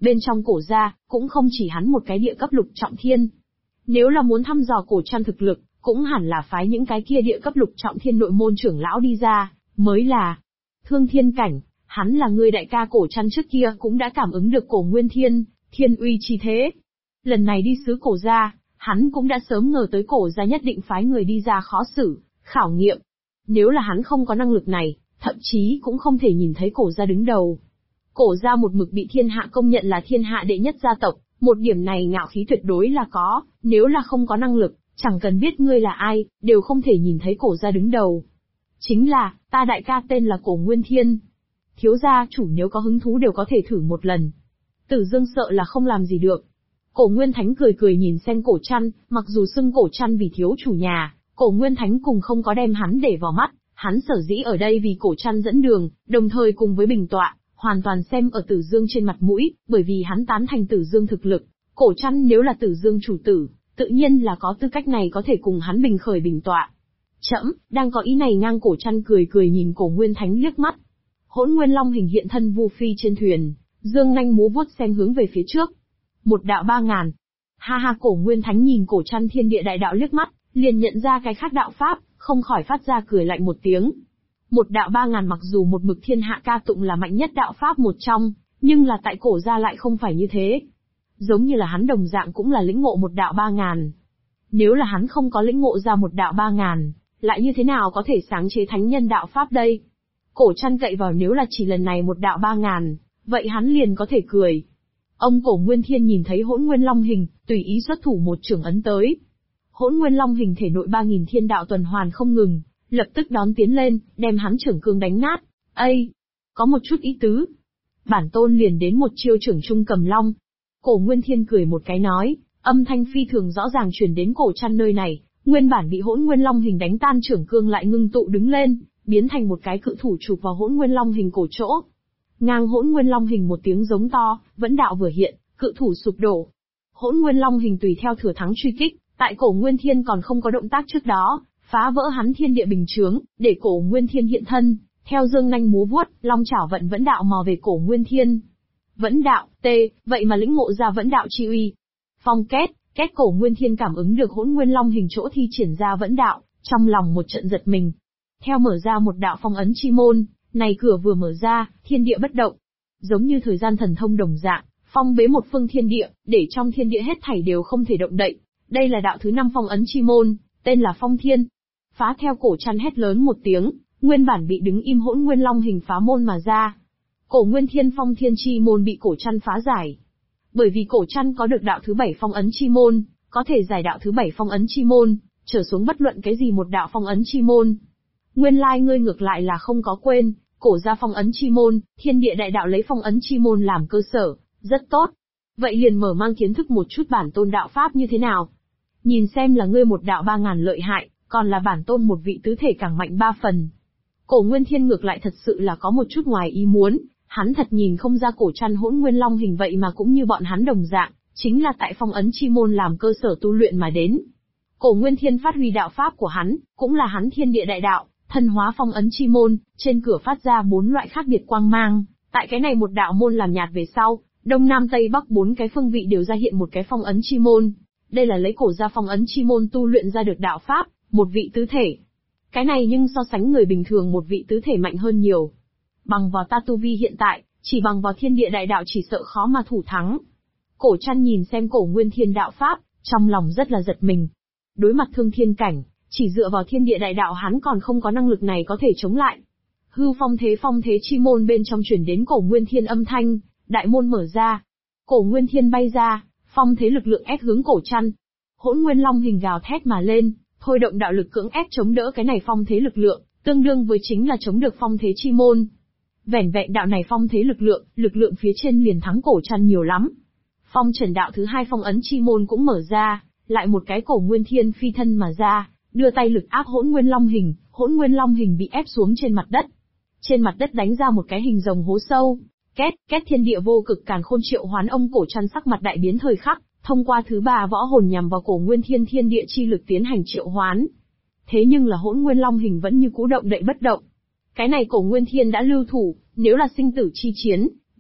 Bên trong cổ gia, cũng không chỉ hắn một cái địa cấp lục trọng thiên. Nếu là muốn thăm dò cổ trăn thực lực, cũng hẳn là phái những cái kia địa cấp lục trọng thiên nội môn trưởng lão đi ra, mới là. Thương thiên cảnh, hắn là người đại ca cổ trăn trước kia cũng đã cảm ứng được cổ nguyên thiên, thiên uy chi thế. Lần này đi xứ cổ gia, hắn cũng đã sớm ngờ tới cổ gia nhất định phái người đi ra khó xử, khảo nghiệm. Nếu là hắn không có năng lực này, thậm chí cũng không thể nhìn thấy cổ gia đứng đầu. Cổ gia một mực bị thiên hạ công nhận là thiên hạ đệ nhất gia tộc, một điểm này ngạo khí tuyệt đối là có, nếu là không có năng lực, chẳng cần biết ngươi là ai, đều không thể nhìn thấy cổ gia đứng đầu. Chính là, ta đại ca tên là Cổ Nguyên Thiên. Thiếu gia chủ nếu có hứng thú đều có thể thử một lần. Tử Dương sợ là không làm gì được. Cổ Nguyên Thánh cười cười nhìn xem Cổ Trăn, mặc dù xưng Cổ Trăn vì thiếu chủ nhà, Cổ Nguyên Thánh cùng không có đem hắn để vào mắt, hắn sở dĩ ở đây vì Cổ Trăn dẫn đường, đồng thời cùng với bình tọa, hoàn toàn xem ở Tử Dương trên mặt mũi, bởi vì hắn tán thành Tử Dương thực lực. Cổ Trăn nếu là Tử Dương chủ tử, tự nhiên là có tư cách này có thể cùng hắn bình khởi bình tọa. Trẫm, đang có ý này ngang Cổ Trăn cười cười nhìn Cổ Nguyên Thánh liếc mắt. Hỗn Nguyên Long hình hiện thân vu phi trên thuyền, dương nanh múa vuốt xem hướng về phía trước. Một đạo 3000. Ha ha, Cổ Nguyên Thánh nhìn Cổ Trăn thiên địa đại đạo liếc mắt, liền nhận ra cái khác đạo pháp, không khỏi phát ra cười lạnh một tiếng. Một đạo 3000 mặc dù một mực thiên hạ ca tụng là mạnh nhất đạo pháp một trong, nhưng là tại cổ gia lại không phải như thế. Giống như là hắn đồng dạng cũng là lĩnh ngộ một đạo 3000. Nếu là hắn không có lĩnh ngộ ra một đạo 3000, lại như thế nào có thể sáng chế thánh nhân đạo pháp đây? Cổ Trăn cậy vào nếu là chỉ lần này một đạo 3000, vậy hắn liền có thể cười. Ông Cổ Nguyên Thiên nhìn thấy Hỗn Nguyên Long hình, tùy ý xuất thủ một chưởng ấn tới. Hỗn Nguyên Long hình thể nội 3000 thiên đạo tuần hoàn không ngừng, lập tức đón tiến lên, đem hắn chưởng cương đánh nát. Ây, có một chút ý tứ. Bản tôn liền đến một chiêu chưởng trung cầm long. Cổ Nguyên Thiên cười một cái nói, âm thanh phi thường rõ ràng truyền đến Cổ Trăn nơi này, nguyên bản bị Hỗn Nguyên Long hình đánh tan chưởng cương lại ngưng tụ đứng lên, biến thành một cái cự thủ chụp vào Hỗn Nguyên Long hình cổ chỗ. Ngang Hỗn Nguyên Long hình một tiếng giống to, vẫn đạo vừa hiện, cự thủ sụp đổ. Hỗn Nguyên Long hình tùy theo thừa thắng truy kích, tại Cổ Nguyên Thiên còn không có động tác trước đó, phá vỡ hắn thiên địa bình chướng, để Cổ Nguyên Thiên hiện thân, theo dương nanh múa vuốt, long chảo vận vẫn đạo mò về Cổ Nguyên Thiên. Vẫn đạo, vậy mà lĩnh ngộ ra vẫn đạo chi uy. Phong két, Cổ Nguyên Thiên cảm ứng được Hỗn Nguyên Long hình chỗ thi triển ra vẫn đạo, trong lòng một trận giật mình. Theo mở ra một đạo phong ấn chi môn, này cửa vừa mở ra, thiên địa bất động. Giống như thời gian thần thông đồng dạng, phong bế một phương thiên địa, để trong thiên địa hết thảy đều không thể động đậy. Đây là đạo thứ 5 phong ấn chi môn, tên là Phong Thiên. Phá theo Cổ Trăn hét lớn một tiếng, nguyên bản bị đứng im Hỗn Nguyên Long hình phá môn mà ra. Cổ Nguyên Thiên Phong Thiên chi môn bị Cổ Trăn phá giải. Bởi vì Cổ Trăn có được đạo thứ 7 phong ấn chi môn, có thể giải đạo thứ 7 phong ấn chi môn, trở xuống bất luận cái gì một đạo phong ấn chi môn. Nguyên lai ngươi ngược lại là không có quên, cổ gia phong ấn chi môn, thiên địa đại đạo lấy phong ấn chi môn làm cơ sở, rất tốt. Vậy liền mở mang kiến thức một chút bản tôn đạo pháp như thế nào. Nhìn xem là ngươi một đạo 3000 lợi hại, còn là bản tôn một vị tứ thể càng mạnh 3 phần. Cổ Nguyên Thiên ngược lại thật sự là có một chút ngoài ý muốn, hắn thật nhìn không ra Cổ Trăn Hỗn Nguyên Long hình vậy mà cũng như bọn hắn đồng dạng, chính là tại phong ấn chi môn làm cơ sở tu luyện mà đến. Cổ Nguyên Thiên phát huy đạo pháp của hắn, cũng là hắn thiên địa đại đạo, thân hóa phong ấn chi môn, trên cửa phát ra 4 loại khác biệt quang mang, tại cái này một đạo môn làm nhạt về sau, đông nam tây bắc 4 cái phương vị đều ra hiện một cái phong ấn chi môn. Đây là lấy cổ gia phong ấn chi môn tu luyện ra được đạo pháp, một vị tứ thể. Cái này nhưng so sánh người bình thường một vị tứ thể mạnh hơn nhiều. Bằng vào ta tu vi hiện tại, chỉ bằng vào thiên địa đại đạo chỉ sợ khó mà thủ thắng. Cổ Trăn nhìn xem Cổ Nguyên Thiên đạo pháp, trong lòng rất là giật mình. Đối mặt thương thiên cảnh, chỉ dựa vào thiên địa đại đạo hắn còn không có năng lực này có thể chống lại. Hư phong thế chi môn bên trong truyền đến Cổ Nguyên Thiên âm thanh, đại môn mở ra. Cổ Nguyên Thiên bay ra, phong thế lực lượng ép hướng Cổ Trăn. Hỗn Nguyên Long hình gào thét mà lên, thôi động đạo lực cưỡng ép chống đỡ cái này phong thế lực lượng, tương đương với chính là chống được phong thế chi môn. Vẻn vẹn đạo này phong thế lực lượng phía trên liền thắng Cổ Trăn nhiều lắm. Phong trần đạo thứ 2 phong ấn chi môn cũng mở ra, lại một cái Cổ Nguyên Thiên phi thân mà ra, đưa tay lực áp Hỗn Nguyên Long hình, Hỗn Nguyên Long hình bị ép xuống trên mặt đất. Trên mặt đất đánh ra một cái hình rồng hố sâu. Két thiên địa vô cực càn khôn triệu hoán ông Cổ Trăn sắc mặt đại biến thời khắc, thông qua thứ 3 võ hồn nhằm vào Cổ Nguyên Thiên thiên địa chi lực tiến hành triệu hoán. Thế nhưng là Hỗn Nguyên Long hình vẫn như cũ động đậy bất động. Cái này Cổ Nguyên Thiên đã lưu thủ, nếu là sinh tử chi chiến,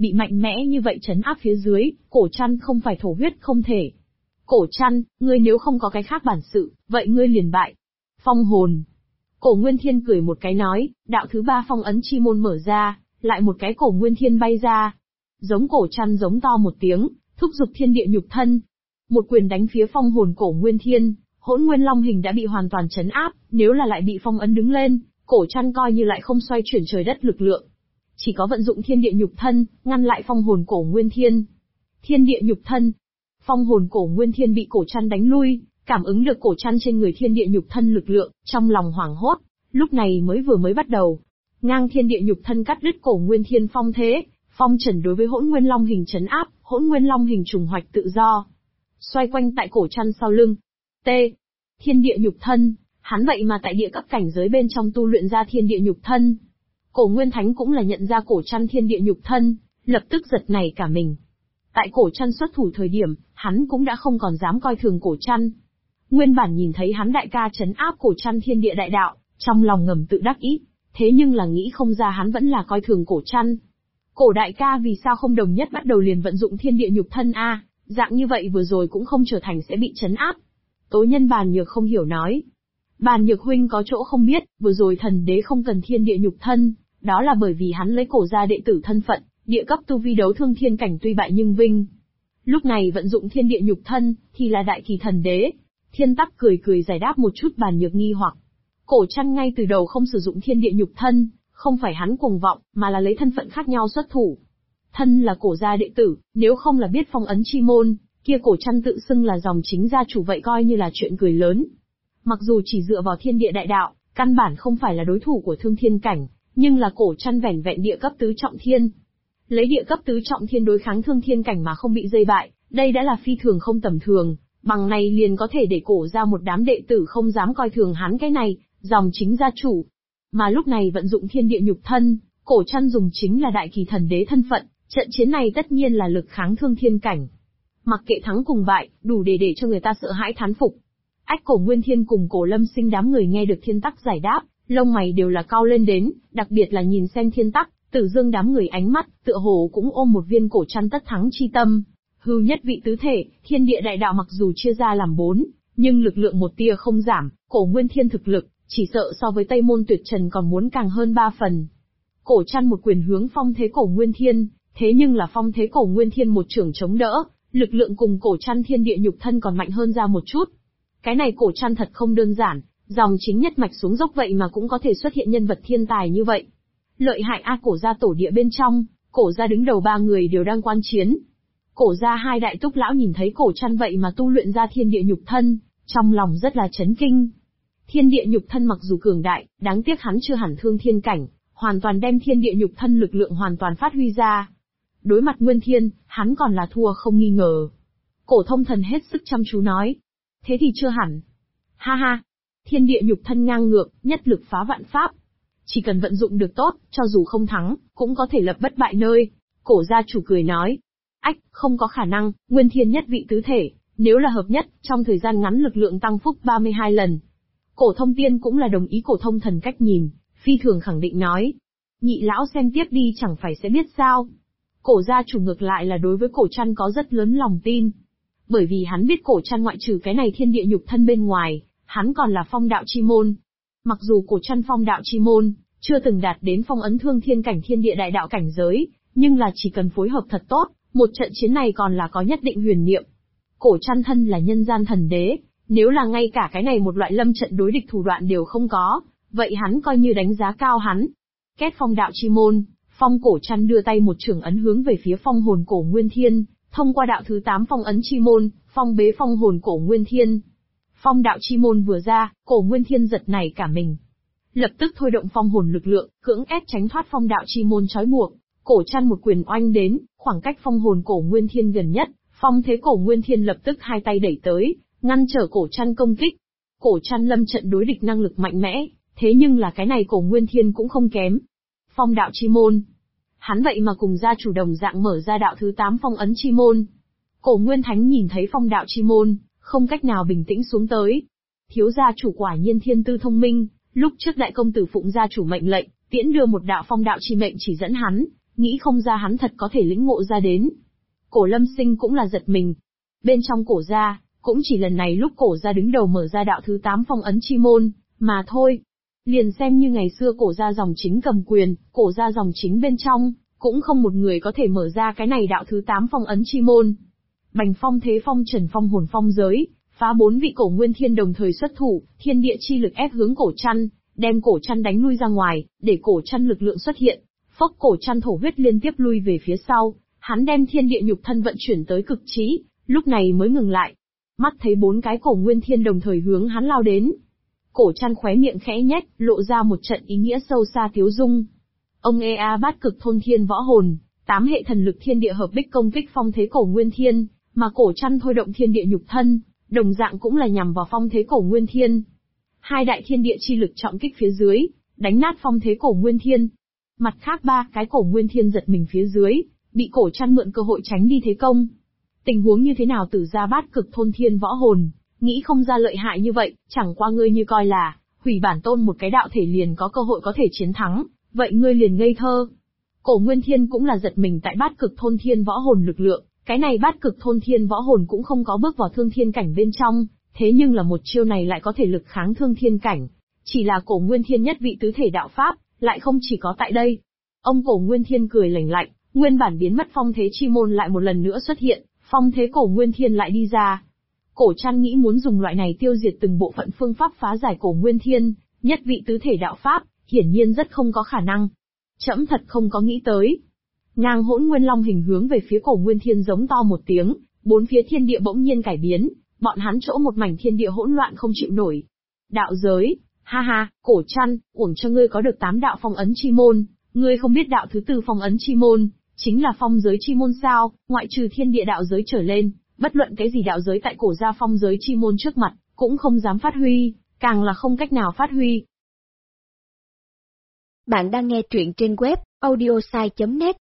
bị mạnh mẽ như vậy trấn áp phía dưới, Cổ Trăn không phải thổ huyết không thể. Cổ Trăn, ngươi nếu không có cái khác bản sự, vậy ngươi liền bại. Phong hồn. Cổ Nguyên Thiên cười một cái nói, đạo thứ 3 phong ấn chi môn mở ra, lại một cái Cổ Nguyên Thiên bay ra. Giống Cổ Trăn giống to một tiếng, thúc giục thiên địa nhục thân. Một quyền đánh phía phong hồn Cổ Nguyên Thiên, Hỗn Nguyên Long hình đã bị hoàn toàn trấn áp, nếu là lại bị phong ấn đứng lên, Cổ Trăn coi như lại không xoay chuyển trời đất lực lượng. Chỉ có vận dụng thiên địa nhục thân, ngăn lại phong hồn Cổ Nguyên Thiên. Thiên địa nhục thân. Phong hồn Cổ Nguyên Thiên bị Cổ Trăn đánh lui, cảm ứng được Cổ Trăn trên người thiên địa nhục thân lực lượng, trong lòng hoảng hốt, lúc này mới bắt đầu. Ngang thiên địa nhục thân cắt đứt Cổ Nguyên Thiên phong thế, phong trần đối với Hỗn Nguyên Long hình trấn áp, Hỗn Nguyên Long hình trùng hoạch tự do. Xoay quanh tại Cổ Trăn sau lưng. T. Thiên địa nhục thân, hắn vậy mà tại địa cấp cảnh giới bên trong tu luyện ra thiên địa nhục thân. Cổ Nguyên Thánh cũng là nhận ra Cổ Trăn thiên địa nhục thân, lập tức giật nảy cả mình. Tại Cổ Trăn xuất thủ thời điểm, hắn cũng đã không còn dám coi thường Cổ Trăn. Nguyên bản nhìn thấy hắn đại ca trấn áp Cổ Trăn thiên địa đại đạo, trong lòng ngầm tự đắc ý, thế nhưng là nghĩ không ra hắn vẫn là coi thường Cổ Trăn. Cổ đại ca vì sao không đồng nhất bắt đầu liền vận dụng thiên địa nhục thân a, dạng như vậy vừa rồi cũng không trở thành sẽ bị trấn áp. Tố Nhân Bàn Nhược không hiểu nói. Bàn Nhược huynh có chỗ không biết, vừa rồi thần đế không cần thiên địa nhục thân, đó là bởi vì hắn lấy Cổ gia đệ tử thân phận, địa cấp tu vi đấu thương thiên cảnh tuy bại nhưng vinh. Lúc này vận dụng thiên địa nhục thân, thì là đại kỳ thần đế. Thiên Tắc cười cười giải đáp một chút Bàn Nhược nghi hoặc. Cổ Trăn ngay từ đầu không sử dụng thiên địa nhục thân, không phải hắn cuồng vọng, mà là lấy thân phận khác nhau xuất thủ. Thân là Cổ gia đệ tử, nếu không là biết phong ấn chi môn, kia Cổ Trăn tự xưng là dòng chính gia chủ vậy coi như là chuyện cười lớn. Mặc dù chỉ dựa vào thiên địa đại đạo, căn bản không phải là đối thủ của thương thiên cảnh, nhưng là Cổ Trăn vẻn vẹn địa cấp tứ trọng thiên. Lấy địa cấp tứ trọng thiên đối kháng thương thiên cảnh mà không bị dây bại, đây đã là phi thường không tầm thường, bằng này liền có thể để Cổ ra một đám đệ tử không dám coi thường hắn cái này, dòng chính gia chủ. Mà lúc này vận dụng thiên địa nhục thân, Cổ Trăn dùng chính là đại kỳ thần đế thân phận, trận chiến này tất nhiên là lực kháng thương thiên cảnh. Mặc kệ thắng cùng bại, đủ để cho người ta sợ hãi thán phục. Ách Cổ Nguyên Thiên cùng Cổ Lâm Sinh đám người nghe được Thiên Tắc giải đáp, lông mày đều là cau lên đến, đặc biệt là nhìn xem Thiên Tắc, Tử Dương đám người ánh mắt, tựa hồ cũng ôm một viên Cổ Trăn tất thắng chi tâm. Hư nhất vị tứ thể, thiên địa đại đạo mặc dù chia ra làm 4, nhưng lực lượng một tia không giảm, Cổ Nguyên Thiên thực lực, chỉ sợ so với Tây Môn Tuyệt Trần còn muốn càng hơn 3 phần. Cổ Trăn một quyền hướng phong thế Cổ Nguyên Thiên, thế nhưng là phong thế Cổ Nguyên Thiên một trưởng chống đỡ, lực lượng cùng Cổ Trăn thiên địa nhục thân còn mạnh hơn ra một chút. Cái này Cổ Trăn thật không đơn giản, dòng chính nhất mạch xuống dốc vậy mà cũng có thể xuất hiện nhân vật thiên tài như vậy. Lợi hại a. Cổ gia tổ địa bên trong, Cổ gia đứng đầu 3 người đều đang quan chiến. Cổ gia 2 đại túc lão nhìn thấy Cổ Trăn vậy mà tu luyện ra thiên địa nhục thân, trong lòng rất là chấn kinh. Thiên địa nhục thân mặc dù cường đại, đáng tiếc hắn chưa hẳn thương thiên cảnh, hoàn toàn đem thiên địa nhục thân lực lượng hoàn toàn phát huy ra. Đối mặt Nguyên Thiên, hắn còn là thua không nghi ngờ. Cổ Thông Thần hết sức chăm chú nói. Thế thì chưa hẳn. Ha ha. Thiên địa nhục thân ngang ngược, nhất lực phá vạn pháp. Chỉ cần vận dụng được tốt, cho dù không thắng, cũng có thể lập bất bại nơi. Cổ gia chủ cười nói. Ách, không có khả năng, Nguyên Thiên nhất vị tứ thể, nếu là hợp nhất, trong thời gian ngắn lực lượng tăng phúc 32 lần. Cổ Thông Tiên cũng là đồng ý Cổ Thông Thần cách nhìn, phi thường khẳng định nói. Nhị lão xem tiếp đi chẳng phải sẽ biết sao. Cổ gia chủ ngược lại là đối với Cổ Trăn có rất lớn lòng tin. Bởi vì hắn biết Cổ Trăn ngoại trừ cái này thiên địa nhục thân bên ngoài, hắn còn là phong đạo chi môn. Mặc dù Cổ Trăn phong đạo chi môn, chưa từng đạt đến phong ấn thương thiên cảnh thiên địa đại đạo cảnh giới, nhưng là chỉ cần phối hợp thật tốt, một trận chiến này còn là có nhất định huyền niệm. Cổ Trăn thân là nhân gian thần đế, nếu là ngay cả cái này một loại lâm trận đối địch thủ đoạn đều không có, vậy hắn coi như đánh giá cao hắn. Kết phong đạo chi môn, Phong Cổ Trăn đưa tay một chưởng ấn hướng về phía phong hồn Cổ Nguyên Thiên, thông qua đạo thứ 8 phong ấn chi môn, phong bế phong hồn Cổ Nguyên Thiên. Phong đạo chi môn vừa ra, Cổ Nguyên Thiên giật nảy cả mình. Lập tức thôi động phong hồn lực lượng, cưỡng ép tránh thoát phong đạo chi môn trói buộc. Cổ Trăn một quyền oanh đến, khoảng cách phong hồn Cổ Nguyên Thiên gần nhất, phong thế Cổ Nguyên Thiên lập tức hai tay đẩy tới, ngăn trở Cổ Trăn công kích. Cổ Trăn lâm trận đối địch năng lực mạnh mẽ, thế nhưng là cái này Cổ Nguyên Thiên cũng không kém. Phong đạo chi môn. Hắn vậy mà cùng gia chủ đồng dạng mở ra đạo thứ 8 phong ấn chi môn. Cổ Nguyên Thánh nhìn thấy phong đạo chi môn, không cách nào bình tĩnh xuống tới. Thiếu gia chủ quả nhiên thiên tư thông minh, lúc trước đại công tử phụng gia chủ mệnh lệnh, tiễn đưa một đạo phong đạo chi mệnh chỉ dẫn hắn, nghĩ không ra hắn thật có thể lĩnh ngộ ra đến. Cổ Lâm Sinh cũng là giật mình. Bên trong cổ gia, cũng chỉ lần này lúc cổ gia đứng đầu mở ra đạo thứ 8 phong ấn chi môn, mà thôi. Liền xem như ngày xưa cổ gia dòng chính cầm quyền, cổ gia dòng chính bên trong, cũng không một người có thể mở ra cái này đạo thứ 8 phong ấn chi môn. Bành Phong, Thế Phong, Trần Phong, Hồn Phong giới, phá 4 vị cổ nguyên thiên đồng thời xuất thủ, thiên địa chi lực ép hướng cổ chăn, đem cổ chăn đánh lui ra ngoài, để cổ chăn lực lượng xuất hiện. Phốc, cổ chăn thổ huyết liên tiếp lui về phía sau, hắn đem thiên địa nhục thân vận chuyển tới cực trí, lúc này mới ngừng lại. Mắt thấy 4 cái cổ nguyên thiên đồng thời hướng hắn lao đến. Cổ chăn khóe miệng khẽ nhếch, lộ ra một trận ý nghĩa sâu xa tiếu dung. Ông Ea Bát Cực Thôn Thiên Võ Hồn, 8 hệ thần lực thiên địa hợp bích công kích phong thế cổ nguyên thiên, mà cổ chăn thôi động thiên địa nhục thân, đồng dạng cũng là nhằm vào phong thế cổ nguyên thiên. Hai đại thiên địa chi lực trọng kích phía dưới, đánh nát phong thế cổ nguyên thiên. Mặt khác 3 cái cổ nguyên thiên giật mình phía dưới, bị cổ chăn mượn cơ hội tránh đi thế công. Tình huống như thế nào Tử gia Bát Cực Thôn Thiên Võ Hồn, nghĩ không ra lợi hại như vậy, chẳng qua ngươi như coi là, hủy bản tôn một cái đạo thể liền có cơ hội có thể chiến thắng, vậy ngươi liền ngây thơ. Cổ Nguyên Thiên cũng là giật mình tại Bát Cực Thôn Thiên Võ Hồn lực lượng, cái này Bát Cực Thôn Thiên Võ Hồn cũng không có bước vào thương thiên cảnh bên trong, thế nhưng là một chiêu này lại có thể lực kháng thương thiên cảnh. Chỉ là Cổ Nguyên Thiên nhất vị tứ thể đạo pháp, lại không chỉ có tại đây. Ông Cổ Nguyên Thiên cười lạnh lạnh, nguyên bản biến mất phong thế chi môn lại một lần nữa xuất hiện, phong thế Cổ Nguyên Thiên lại đi ra. Cổ chăn nghĩ muốn dùng loại này tiêu diệt từng bộ phận phương pháp phá giải Cổ Nguyên Thiên, nhất vị tứ thể đạo pháp, hiển nhiên rất không có khả năng. Trẫm thật không có nghĩ tới. Ngang Hỗn Nguyên Long hình hướng về phía Cổ Nguyên Thiên giống to một tiếng, 4 phía thiên địa bỗng nhiên cải biến, bọn hắn chỗ một mảnh thiên địa hỗn loạn không chịu nổi. Đạo giới, ha ha, Cổ chăn, uổng cho ngươi có được 8 đạo phong ấn chi môn, ngươi không biết đạo thứ 4 phong ấn chi môn, chính là phong giới chi môn sao, ngoại trừ thiên địa đạo giới trở lên, bất luận cái gì đạo giới tại cổ gia phong giới chi môn trước mặt, cũng không dám phát huy, càng là không cách nào phát huy. Bạn đang nghe truyện trên web audiosai.net.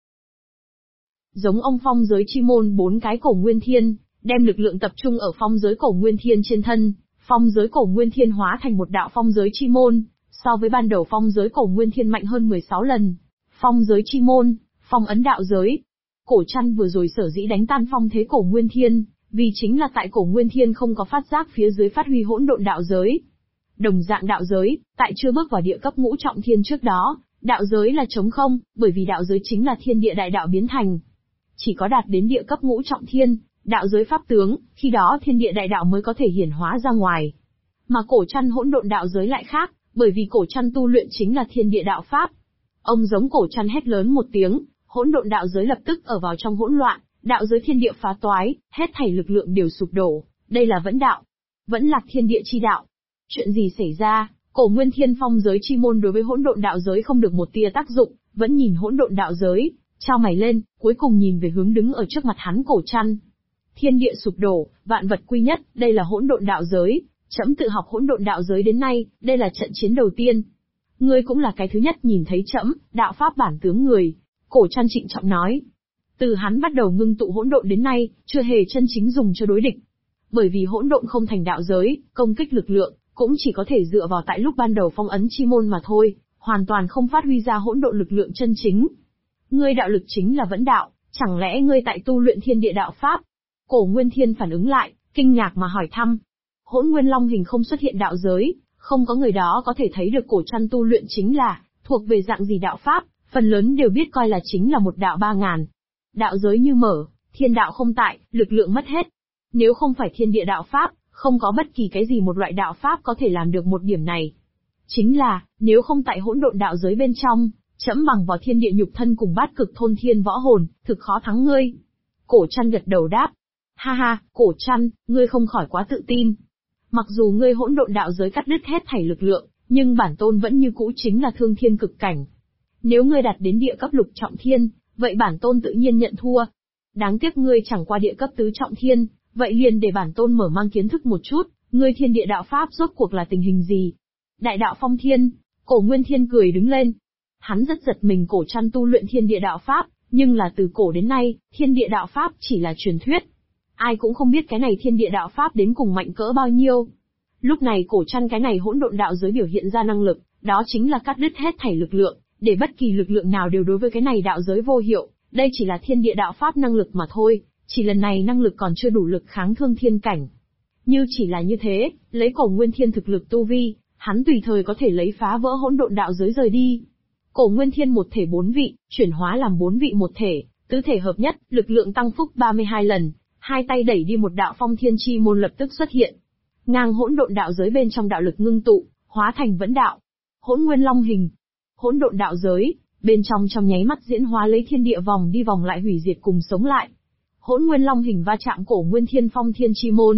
Giống ông phong giới chi môn 4 cái cổ nguyên thiên, đem lực lượng tập trung ở phong giới cổ nguyên thiên trên thân, phong giới cổ nguyên thiên hóa thành một đạo phong giới chi môn, so với ban đầu phong giới cổ nguyên thiên mạnh hơn 16 lần. Phong giới chi môn, phong ấn đạo giới. Cổ chăn vừa rồi sở dĩ đánh tan phong thế cổ nguyên thiên, vì chính là tại cổ nguyên thiên không có phát giác phía dưới phát huy hỗn độn đạo giới. Đồng dạng đạo giới, tại chưa bước vào địa cấp ngũ trọng thiên trước đó, đạo giới là trống không, bởi vì đạo giới chính là thiên địa đại đạo biến thành. Chỉ có đạt đến địa cấp ngũ trọng thiên, đạo giới pháp tướng, khi đó thiên địa đại đạo mới có thể hiển hóa ra ngoài. Mà cổ chăn hỗn độn đạo giới lại khác, bởi vì cổ chăn tu luyện chính là thiên địa đạo pháp. Ông giống cổ chăn hét lớn một tiếng, hỗn độn đạo giới lập tức ở vào trong hỗn loạn, đạo giới thiên địa phá toái, hết thảy lực lượng đều sụp đổ, đây là vẫn đạo. Vẫn lạc thiên địa chi đạo. Chuyện gì xảy ra? Cổ Nguyên Thiên phong giới chi môn đối với hỗn độn đạo giới không được một tia tác dụng, vẫn nhìn hỗn độn đạo giới, chao mày lên, cuối cùng nhìn về hướng đứng ở trước mặt hắn cổ chăn. Thiên địa sụp đổ, vạn vật quy nhất, đây là hỗn độn đạo giới, trẫm tự học hỗn độn đạo giới đến nay, đây là trận chiến đầu tiên. Ngươi cũng là cái thứ nhất nhìn thấy trẫm, đạo pháp bản tướng người. Cổ chăn trịnh trọng nói. Từ hắn bắt đầu ngưng tụ hỗn độn đến nay, chưa hề chân chính dùng cho đối địch. Bởi vì hỗn độn không thành đạo giới, công kích lực lượng, cũng chỉ có thể dựa vào tại lúc ban đầu phong ấn chi môn mà thôi, hoàn toàn không phát huy ra hỗn độn lực lượng chân chính. Ngươi đạo lực chính là vẫn đạo, chẳng lẽ ngươi tại tu luyện thiên địa đạo pháp? Cổ Nguyên Thiên phản ứng lại, kinh ngạc mà hỏi thăm. Hỗn Nguyên Long hình không xuất hiện đạo giới, không có người đó có thể thấy được cổ chăn tu luyện chính là, thuộc về dạng gì đạo pháp, phần lớn đều biết coi là chính là một đạo 3000. Đạo giới như mở, thiên đạo không tại, lực lượng mất hết. Nếu không phải thiên địa đạo pháp, không có bất kỳ cái gì một loại đạo pháp có thể làm được một điểm này. Chính là, nếu không tại hỗn độn đạo giới bên trong, trẫm bằng vào thiên địa nhục thân cùng Bát Cực Thôn Thiên Võ Hồn, thực khó thắng ngươi. Cổ chăn gật đầu đáp. Ha ha, cổ chăn, ngươi không khỏi quá tự tin. Mặc dù ngươi hỗn độn đạo giới cắt đứt hết thảy lực lượng, nhưng bản tôn vẫn như cũ chính là thương thiên cực cảnh. Nếu ngươi đạt đến địa cấp lục trọng thiên, vậy bản tôn tự nhiên nhận thua. Đáng tiếc ngươi chẳng qua địa cấp tứ trọng thiên, vậy liền để bản tôn mở mang kiến thức một chút, ngươi thiên địa đạo pháp rốt cuộc là tình hình gì. Đại đạo phong thiên, Cổ Nguyên Thiên cười đứng lên. Hắn rất giật mình cổ chăn tu luyện thiên địa đạo pháp, nhưng là từ cổ đến nay, thiên địa đạo pháp chỉ là truyền thuyết. Ai cũng không biết cái này thiên địa đạo pháp đến cùng mạnh cỡ bao nhiêu. Lúc này cổ chăn cái này hỗn độn đạo giới biểu hiện ra năng lực, đó chính là cắt đứt hết thảy lực lượng, để bất kỳ lực lượng nào đều đối với cái này đạo giới vô hiệu, đây chỉ là thiên địa đạo pháp năng lực mà thôi, chỉ lần này năng lực còn chưa đủ lực kháng thương thiên cảnh. Như chỉ là như thế, lấy Cổ Nguyên Thiên thực lực tu vi, hắn tùy thời có thể lấy phá vỡ hỗn độn đạo giới rời đi. Cổ Nguyên Thiên một thể 4 vị, chuyển hóa làm 4 vị một thể, tứ thể hợp nhất, lực lượng tăng phúc 32 lần, hai tay đẩy đi một đạo phong thiên chi môn lập tức xuất hiện. Ngang hỗn độn đạo giới bên trong đạo lực ngưng tụ, hóa thành vẫn đạo. Hỗn Nguyên Long hình. Hỗn độn đạo giới, bên trong nháy mắt diễn hóa lấy thiên địa vòng đi vòng lại hủy diệt cùng sống lại. Hỗn Nguyên Long hình va chạm Cổ Nguyên Thiên phong thiên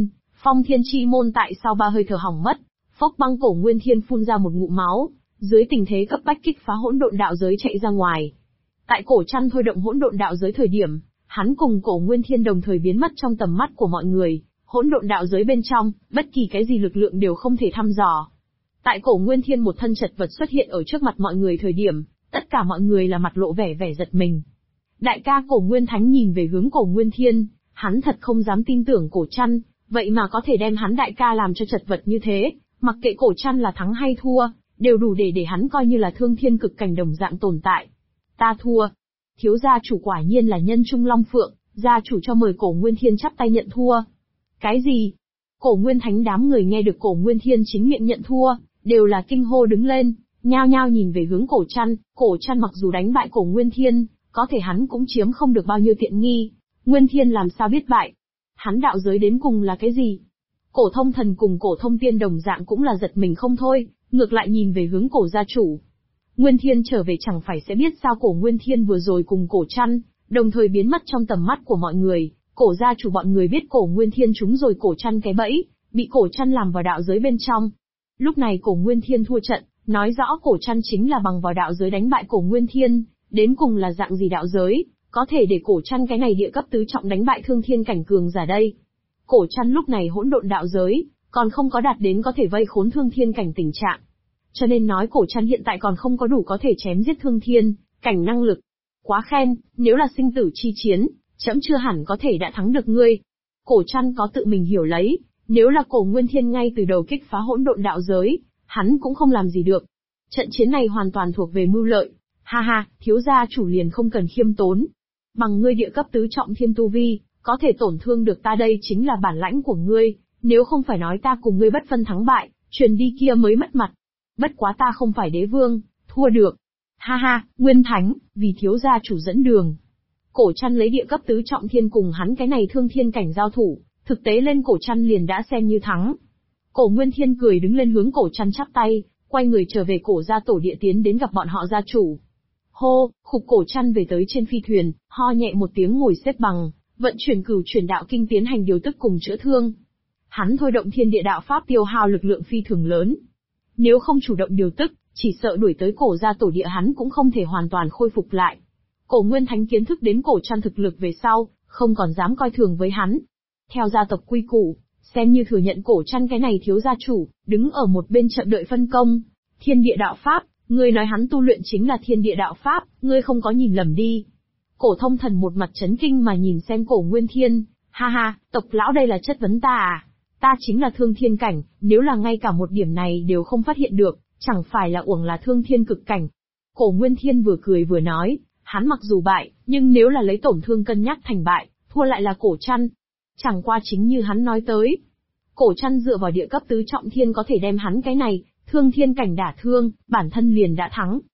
chi môn tại sau 3 hơi thở hỏng mất, phốc băng Cổ Nguyên Thiên phun ra một ngụm máu, dưới tình thế cấp bách kích phá hỗn độn đạo giới chạy ra ngoài. Tại Cổ Trăn thôi động hỗn độn đạo giới thời điểm, hắn cùng Cổ Nguyên Thiên đồng thời biến mất trong tầm mắt của mọi người, hỗn độn đạo giới bên trong, bất kỳ cái gì lực lượng đều không thể thăm dò. Tại Cổ Nguyên Thiên một thân chật vật xuất hiện ở trước mặt mọi người thời điểm, tất cả mọi người là mặt lộ vẻ giật mình. Đại ca Cổ Nguyên Thánh nhìn về hướng Cổ Nguyên Thiên, hắn thật không dám tin tưởng Cổ Trăn, vậy mà có thể đem hắn đại ca làm cho chật vật như thế, mặc kệ Cổ Trăn là thắng hay thua, đều đủ để hắn coi như là thương thiên cực cảnh đồng dạng tồn tại. Ta thua. Thiếu gia chủ quả nhiên là nhân trung long phượng, gia chủ cho mời Cổ Nguyên Thiên chắp tay nhận thua. Cái gì? Cổ Nguyên Thánh đám người nghe được Cổ Nguyên Thiên chính miệng nhận thua, đều là kinh hô đứng lên, nhao nhao nhìn về hướng Cổ Trăn mặc dù đánh bại Cổ Nguyên Thiên, có thể hắn cũng chiếm không được bao nhiêu tiện nghi. Nguyên Thiên làm sao biết bại? Hắn đạo giới đến cùng là cái gì? Cổ Thông Thần cùng Cổ Thông Tiên đồng dạng cũng là giật mình không thôi, ngược lại nhìn về hướng Cổ gia chủ. Nguyên Thiên trở về chẳng phải sẽ biết sao Cổ Nguyên Thiên vừa rồi cùng Cổ Trăn, đồng thời biến mất trong tầm mắt của mọi người, Cổ gia chủ bọn người biết Cổ Nguyên Thiên trúng rồi Cổ Trăn cái bẫy, bị Cổ Trăn làm vào đạo giới bên trong. Lúc này Cổ Nguyên Thiên thua trận, nói rõ Cổ Trăn chính là bằng vào đạo giới đánh bại Cổ Nguyên Thiên, đến cùng là dạng gì đạo giới, có thể để Cổ Trăn cái này địa cấp tứ trọng đánh bại thương thiên cảnh cường giả đây. Cổ Trăn lúc này hỗn độn đạo giới, còn không có đạt đến có thể vây khốn thương thiên cảnh tình trạng. Cho nên nói Cổ Trăn hiện tại còn không có đủ có thể chém giết thương thiên cảnh năng lực. Quá khen, nếu là sinh tử chi chiến, trẫm chưa hẳn có thể đã thắng được ngươi. Cổ Trăn có tự mình hiểu lấy, nếu là Cổ Nguyên Thiên ngay từ đầu kích phá hỗn độn đạo giới, hắn cũng không làm gì được. Trận chiến này hoàn toàn thuộc về mưu lợi. Ha ha, thiếu gia chủ liền không cần khiêm tốn. Bằng ngươi địa cấp tứ trọng thiên tu vi, có thể tổn thương được ta đây chính là bản lãnh của ngươi, nếu không phải nói ta cùng ngươi bất phân thắng bại, truyền đi kia mới mất mặt. Bất quá ta không phải đế vương, thua được. Ha ha, Nguyên Thánh, vì thiếu gia chủ dẫn đường. Cổ Trăn lấy địa cấp tứ trọng thiên cùng hắn cái này thương thiên cảnh giao thủ, thực tế lên Cổ Trăn liền đã xem như thắng. Cổ Nguyên Thiên cười đứng lên hướng Cổ Trăn chắp tay, quay người trở về Cổ gia tổ địa tiến đến gặp bọn họ gia chủ. Hô, khục Cổ Trăn về tới trên phi thuyền, ho nhẹ một tiếng ngồi xếp bằng, vận chuyển cửu chuyển đạo kinh tiến hành điều tức cùng chữa thương. Hắn thôi động thiên địa đạo pháp tiêu hao lực lượng phi thường lớn. Nếu không chủ động điều tức, chỉ sợ đuổi tới Cổ gia tổ địa hắn cũng không thể hoàn toàn khôi phục lại. Cổ Nguyên Thánh kiến thức đến Cổ Trăn thực lực về sau, không còn dám coi thường với hắn. Theo gia tộc quy củ, xem như thừa nhận Cổ Trăn cái này thiếu gia chủ, đứng ở một bên chậm đợi phân công. Thiên địa đạo pháp, ngươi nói hắn tu luyện chính là thiên địa đạo pháp, ngươi không có nhìn lầm đi. Cổ Thông Thần một mặt chấn kinh mà nhìn xem Cổ Nguyên Thiên, ha ha, tộc lão đây là chất vấn ta à? Ta chính là thương thiên cảnh, nếu là ngay cả một điểm này đều không phát hiện được, chẳng phải là uổng là thương thiên cực cảnh. Cổ Nguyên Thiên vừa cười vừa nói, hắn mặc dù bại, nhưng nếu là lấy tổn thương cân nhắc thành bại, thua lại là Cổ Trăn. Chẳng qua chính như hắn nói tới. Cổ Trăn dựa vào địa cấp tứ trọng thiên có thể đem hắn cái này, thương thiên cảnh đả thương, bản thân liền đã thắng.